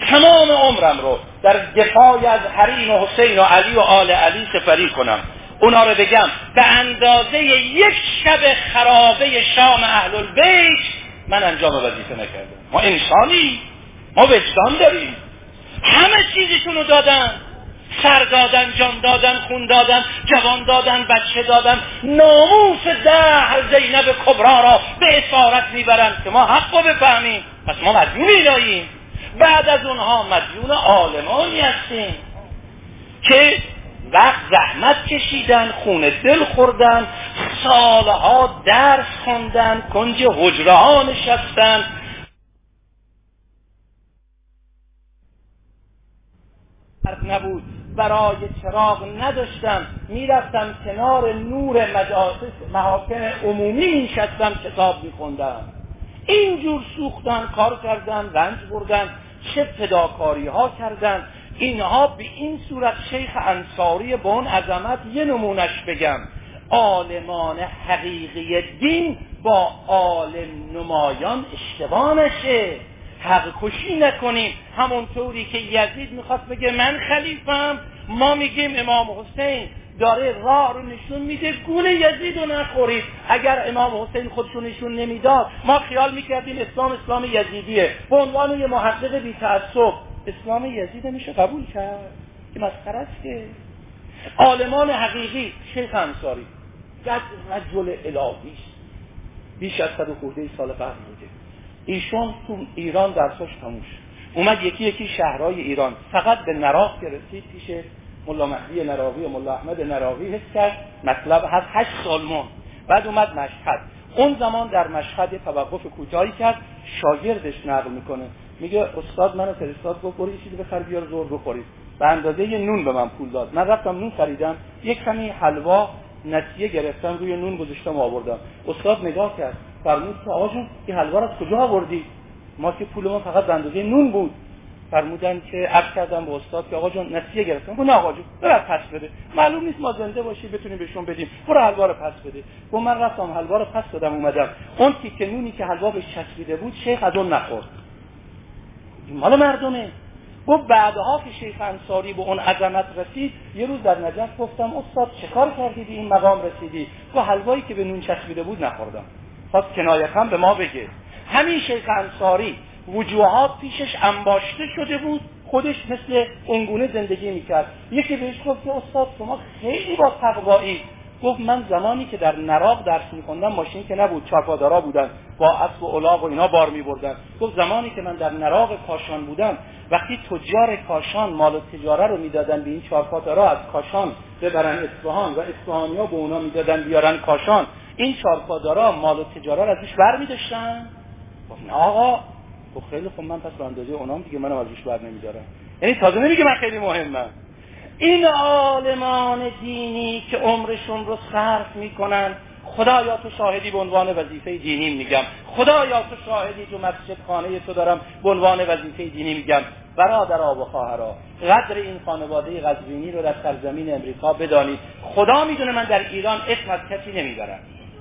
تمام عمرم رو در دفاع از حریم و حسین و علی و آل علی سپری کنم، اونا رو بگم به اندازه یک شب خرابه شام اهل البیت من انجام وظیفه نکردم. ما انسانی، ما وجدان داریم. همه چیزشون رو دادن، سر دادن، جان دادن، خون دادن، جوان دادن، بچه دادن، ناموس دهر زینب کبرا را به اسارت میبرن که ما حق رو بفهمیم. پس ما مدیون ایناییم. بعد از اونها مدیون عالمانی هستیم که وقت زحمت کشیدن، خون دل خوردن، سالها درس خوندن، کنج حجره ها نشستن. نبود برای چراغ نداشتم، میرفتم کنار نور مجالس محاکم عمومی میشستم کتاب میخوندم. اینجور سوختن، کار کردن، رنج بردن، چه فداکاری ها کردن. اینها به این صورت شیخ انصاری با اون عظمت یه نمونش بگم، عالمان حقیقی دین با عالم نمایان اشتباه نشه، حق کشی نکنیم. همونطوری که یزید میخواست بگه من خلیفم، ما میگیم امام حسین داره راه رو نشون میده، گول یزید رو نخورید. اگر امام حسین خودشون نشون نمیداد ما خیال میکردیم اسلام اسلام یزیدیه. به عنوان یه محقق بی تعصب اسلام یزید میشه قبول کرد که مسخره است. که عالمان حقیقی شیخ انصاری قد رجل الهی بیش از صد و خورده سال قبل بوده. ایشون تو ایران درساش تموم شد، اومد یکی یکی شهرهای ایران، فقط به نراق که رسید پیش ملا مهدی نراقی و ملا احمد نراقی حس کرد مطلب هست. هشت سال موند. بعد اومد مشهد. اون زمان در مشهد توقف کوتاهی کرد، شاگردش نقل میکنه، میگه استاد منو فرستاد گفت برو یه چیزی بخر بیار ظهر بخورید. به اندازه یه نون به من پول داد. من رفتم نون خریدم، یک کمی حلوا نسیه گرفتم روی نون گذاشتم آوردم. استاد نگاه کرد، فرمود که آقا جون این حلوا رو از کجا آوردی؟ ما که پول ما فقط به اندازه نون بود. فرمودن که عرض کردم به استاد که آقا جون نسیه گرفتم. گفت نه آقا جون برو پس بده، معلوم نیست ما زنده باشی بتونیم بهشون بدیم، برو حلوا رو پس بده. گفت من رفتم حلوا رو پس دادم اومدم، اون تیکه نونی که حلوا بهش چسبیده بود شیخ از اون نخورد. این مال مردمه. گفت بعدها که شیخ انصاری به اون عظمت رسید، یه روز در نجف گفتم استاد چه کار کردی به این مقام رسیدی؟ گفت حلوایی که به نون چسبیده بود نخوردم. خواست کنایه‌اً به ما بگه. همین شیخ انصاری وجوهات پیشش انباشته شده بود، خودش مثل اونگونه زندگی میکرد. یکی بهش گفت که استاد شما خیلی با تقوایی. گفت من زمانی که در نراق درس می‌خوندم ماشین که نبود، چارپادارا بودن با اسب و الاغ و اینا بار می‌بردن. گفت زمانی که من در نراق کاشان بودم، وقتی تجار کاشان مال و تجاره رو میدادن به این چارپادارا از کاشان ببرن اصفهان و اصفهانی‌ها به اونا میدادن بیارن کاشان، این چارپادارا مال و تجاره رو ازش برمی‌داشتن. گفت نه آقا. گفت خیلی خوب من پس به اندازه اونام دیگه منم ازش بر نمی‌دارم. یعنی تازه نمیگه من خیلی مهمم. این عالمان دینی که عمرشون رو صرف میکنن، خدایا تو شاهدی به عنوان وظیفه دینی میگم، خدایا تو شاهدی تو مسجد خانه تو دارم به عنوان وظیفه دینی میگم، برادرها و خواهرها قدر این خانواده قزوینی رو در سرزمین امریکا بدانید. خدا میدونه من در ایران اسم از کسی نمیبرم.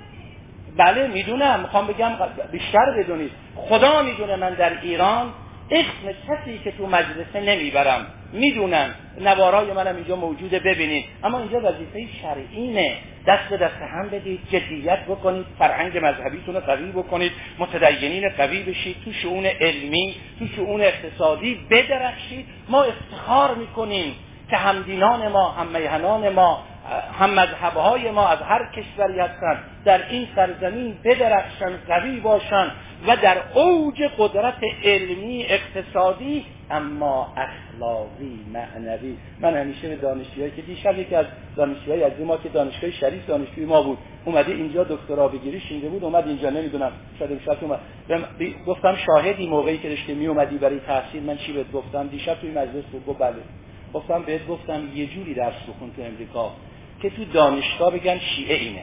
بله میدونم، میخوام بگم بیشتر بدونید. خدا میدونه من در ایران اسم کسی که تو مجلسه نمیبرم. میدونم نوارای منم اینجا موجوده ببینید، اما اینجا وظیفه شرعینه. دست به دست هم بدید، جدیت بکنید، فرهنگ مذهبیتون رو قوی بکنید، متدینین قوی بشید، تو شؤون علمی، تو شؤون اقتصادی بدرخشید. ما افتخار میکنیم که همدینان ما، هم میهنان ما، هم مذهبهای ما از هر کشوری هستند در این سرزمین بدرخشن، قوی باشن و در اوج قدرت علمی اقتصادی اما اخلاقی معنوی. من همیشه به دانشجویایی که دیشب یکی از دانشجوهای از ما که دانشگاه شریف دانشجوی ما بود اومده اینجا دکترا بگیری شینده بود، اومد اینجا نمیدونم شاید شاید اومد گفتم شاهدی موقعی که داشتی می اومدی برای تحصیل من چی بهت گفتم دیشب توی مجلس بود؟ گفت بله. گفتم بهت گفتم یه جوری درس بخون تو امریکا که تو دانشگاه بگن شیعه اینه،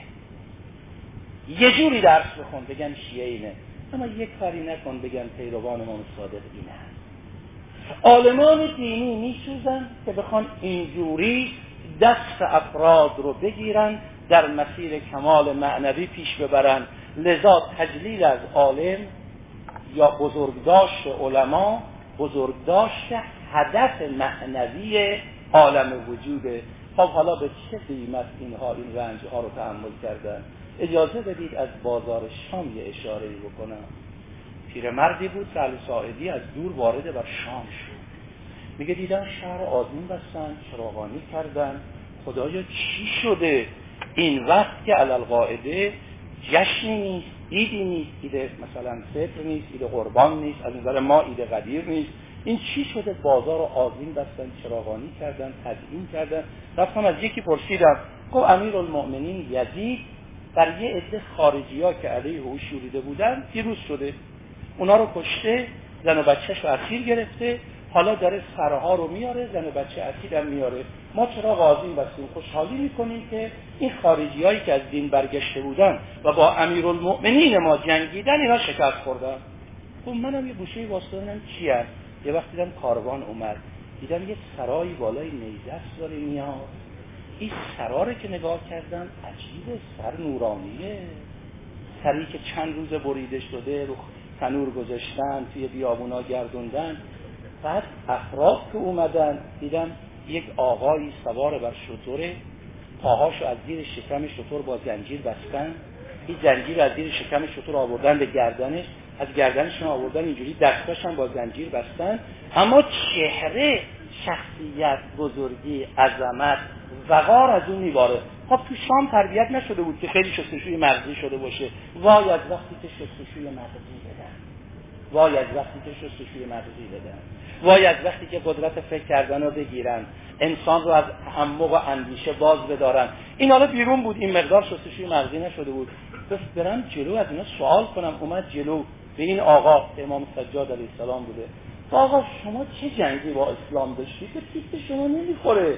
یه جوری درس بخون بگن شیعه اینه، اما یک کاری نکن بگن پیروان امام صادق اینه. عالمان دینی میسوزن که بخوان اینجوری دست افراد رو بگیرن در مسیر کمال معنوی پیش ببرن. لذا تجلیل از عالم یا بزرگداشت علما بزرگداشت هدف معنوی عالم وجوده. خب حالا به چه قیمت اینها این رنجها رو تحمل کردن؟ اجازه بدید از بازار شام یه اشاره بکنم. پیرمردی بود سهل ساعدی از دور وارد بر شام شد. میگه دیدن شهر آدمون بستن، چراغانی کردن، خدایا چی شده؟ این وقت که علالقاعده جشنی نیست، ایدی نیست، ایده مثلا فطر نیست، ایده قربان نیست، از نظر ما ایده قدیر نیست، این چی شده؟ بازار رو آذین بستن، چراغانی کردن، تزیین کردن. رفتم از یکی پرسیدم، گفت امیرالمؤمنین یزید در یه عده خارجی‌ها که علیه او شوریده بودن پیروز شده، اونا رو کشته، زن و بچه‌ش رو اسیر گرفته، حالا داره سرها رو میاره، زن و بچه اسیر هم میاره. ما چرا آذین بستیم، خوشحالی میکنیم که این خارجی‌هایی که از دین برگشته بودن و با امیرالمؤمنین ما جنگیدن اینا شکست خوردن. خب منم یه گوشه واسطه‌ام چی هست؟ یه وقت دیدم کاروان اومد، دیدم یه سرایی بالای نیزه است داره میاد. این سراره که نگاه کردم عجیبه، سر نورانیه، سری که چند روز بریده شده رو تنور گذاشتن، توی بیابونا گردوندن. بعد افراد که اومدن دیدم یک آقایی سوار بر شتره، پاهاشو از زیر شکم شتر با زنجیر بستن، این زنجیر از زیر شکم شتر آوردن به گردنش، از گردنشون آوردن اینجوری دستاش هم با زنجیر بستن، اما چهره، شخصیت، بزرگی، عظمت، وقار از اون میباره. خب تو شام تربیت نشده بود که خیلی شستشوی مغزی شده باشه. وای از وقتی که شستشوی مغزی بدن، وای از وقتی که شستشوی مغزی بدن، وای از وقتی که قدرت فکر کردن رو بگیرن، انسان رو از تعمق و اندیشه باز بدارن. این حالا بیرون بود، این مقدار شستشوی مغزی نشده بود. گفت برم جلو از اینا سوال کنم. اومد جلو به این آقا، امام سجاد علیه السلام بوده. آقا شما چه جنگی با اسلام داشتید که تیپ شما نمیخوره؟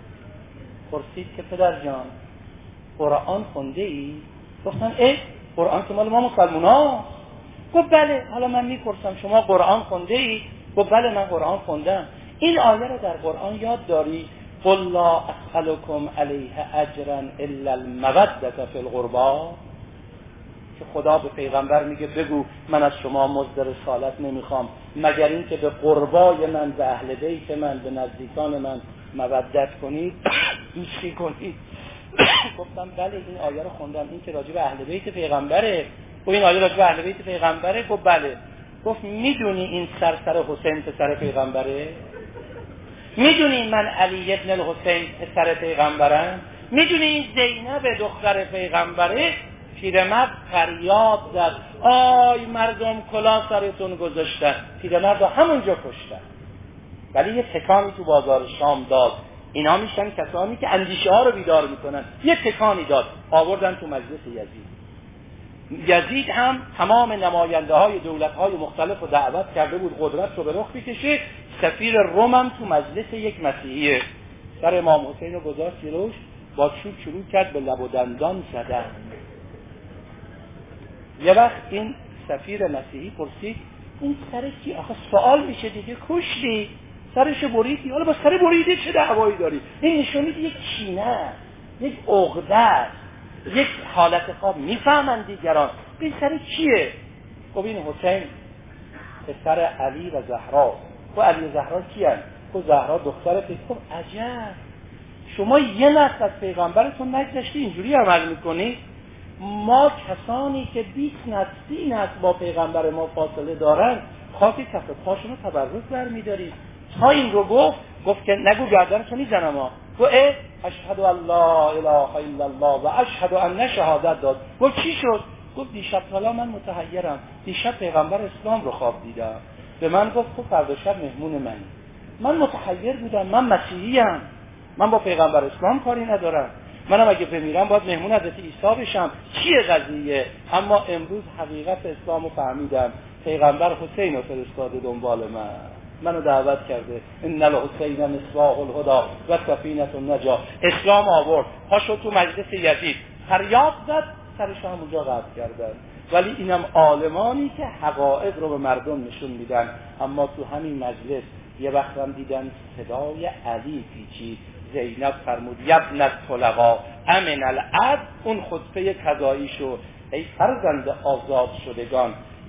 پرسید که پدر جان قرآن خونده ای؟ گفتن اه قرآن که مال ما مسلمان ها. گفت بله. حالا من میپرسم شما قرآن خونده ای؟ گفت بله من قرآن خوندم. این آیه رو در قرآن یاد داری؟ قل لا اسألكم علیه اجرا الا المودة فی القربا، که خدا به پیغمبر میگه بگو من از شما مزد رسالت نمیخوام مگر این که به قربای من، به اهل بیت من، به نزدیکان من مودت کنید، دوستی کنید. گفتم بله این آیه رو خوندم، این که راجع به اهل بیت پیغمبره. و این آیه راجع به اهل بیت پیغمبره؟ گفت بله. گفت میدونی این سرسر حسین پسر پیغمبره؟ میدونی من علی ابن الحسین پسر پیغمبرم؟ میدونی این زینب دختر پیغمبره؟ پیرمرد فریاد زد آی مردم کلاه سرتون گذاشتن. پیرمرد رو همونجا کشتن. ولی یه تکانی تو بازار شام داد. اینا میشن کسانی که اندیشه ها رو بیدار میکنن. یه تکانی داد، آوردن تو مجلس یزید. یزید هم تمام نماینده های دولت های مختلف رو دعوت کرده بود قدرت رو به رخ بکشه. سفیر روم هم تو مجلس یک مسیحیه سر امام حسین رو گذاشت جلوش، با چوب شروع کرد به لب و دندان زدن. یه وقت این سفیر مسیحی پرسید این سر کی؟ آخه سوال میشه دیگه، کشتی سرش بریدی، حالا با سر بریده چه دعوایی داری؟ این نشونید یک کینه، یک عقده، یک حالت خواب. میفهمن دیگران این سر کیه؟ خب این حسین پسر علی و زهرا. و علی و زهرا کیان؟ خب زهرا دختر پیغمبر. خب عجب، شما یه نسل از پیغمبرتون نگذشتی اینجوری عمل میکنی؟ ما کسانی که بیست نسل سی نسل با پیغمبر ما فاصله دارن خاک کف پاشونو تبرک برمیداریم. تا این رو گفت گفت که نگو گردنشو میزنم ها. گفت اه اشهد ان لا اله الا الله و اشهد ان شهادت داد. گفت چی شد؟ گفت دیشب حالا من متحیرم، دیشب پیغمبر اسلام رو خواب دیدم، به من گفت تو فردا شب مهمون منی. من متحیر بودم، من مسیحی ام، من با پیغمبر اسلام کاری ندارم، منم اگه بمیرم باید مهمون حضرت عیسی بشم، چیه قضیه؟ اما امروز حقیقت اسلام رو فهمیدم. پیغمبر حسین رو فرستاده دنبال من، منو دعوت کرده. ان الحسین مصباح الهدی و سفینه النجا. اسلام آورد، پاشو تو مجلس یزید فریاد زد، سرش همونجا قطع کردن. ولی اینم عالمانی که حقایق رو به مردم نشون میدن. اما تو همین مجلس یه وقت هم دیدن صدای علی پیچید، زینب فرمود یبنت طلقا امن العبد. اون خطبه قضایی شو، ای فرزند آزاد شدگان،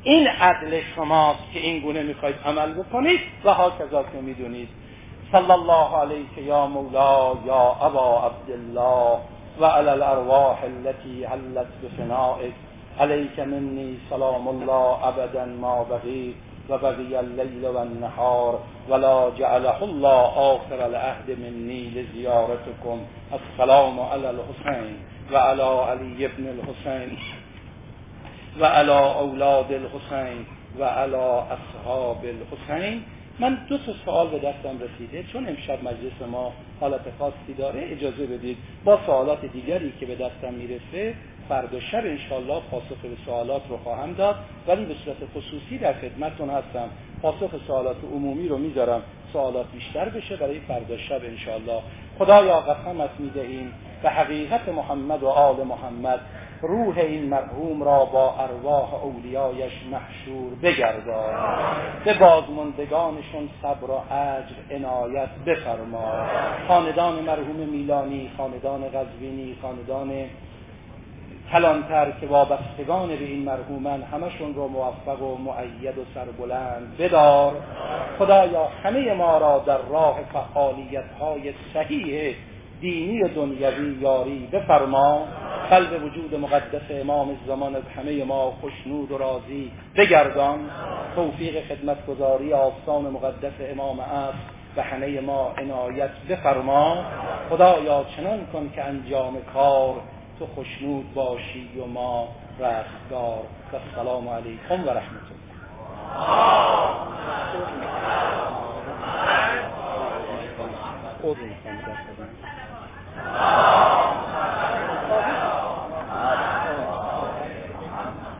این عدل شماست که این گونه میخواید عمل بکنید و هاکذا که میدونید. صلی الله علیک یا مولا یا ابا عبدالله و علی الارواح التي حلت بفنائک علیک منی سلام الله ابدا ما بقی و بقی اللیل و النهار ولا جعله الله آخر العهد منی لزیارتکم. السلام علی الحسین و علی علی ابن الحسین و علی اولاد الحسین و علی اصحاب الحسین. من دو تا سوال به دستم رسیده، چون امشب مجلس ما حالت خاصی داره اجازه بدید با سوالات دیگری که به دستم میرسه فردا شب انشالله پاسخ به سوالات رو خواهم داد، ولی به صورت خصوصی در خدمتتون هستم. پاسخ سوالات عمومی رو میذارم سوالات بیشتر بشه برای فردا شب انشالله. خدایا قسمت میدهیم به حقیقت محمد و آل محمد روح این مرحوم را با ارواح اولیایش محشور بگردان، به بازماندگانشون صبر و اجر عنایت بفرما. خاندان مرحوم میلانی، خاندان قزوینی، خاندان کلانتر که وابستگان به این مرحومن همشون رو موفق و مؤید و سربلند بدار. خدایا همه ما را در راه فعالیت های صحیح دینی و دنیوی یاری بفرما. قلب وجود مقدس امام الزمان از همه ما خوشنود و راضی بگردان. توفیق خدمتگزاری آستان مقدس امام است به همه ما عنایت بفرما. خدایا چنان کن که انجام کار تو خوشنود باشی و ما رستگار. و السلام علیکم و رحمت الله.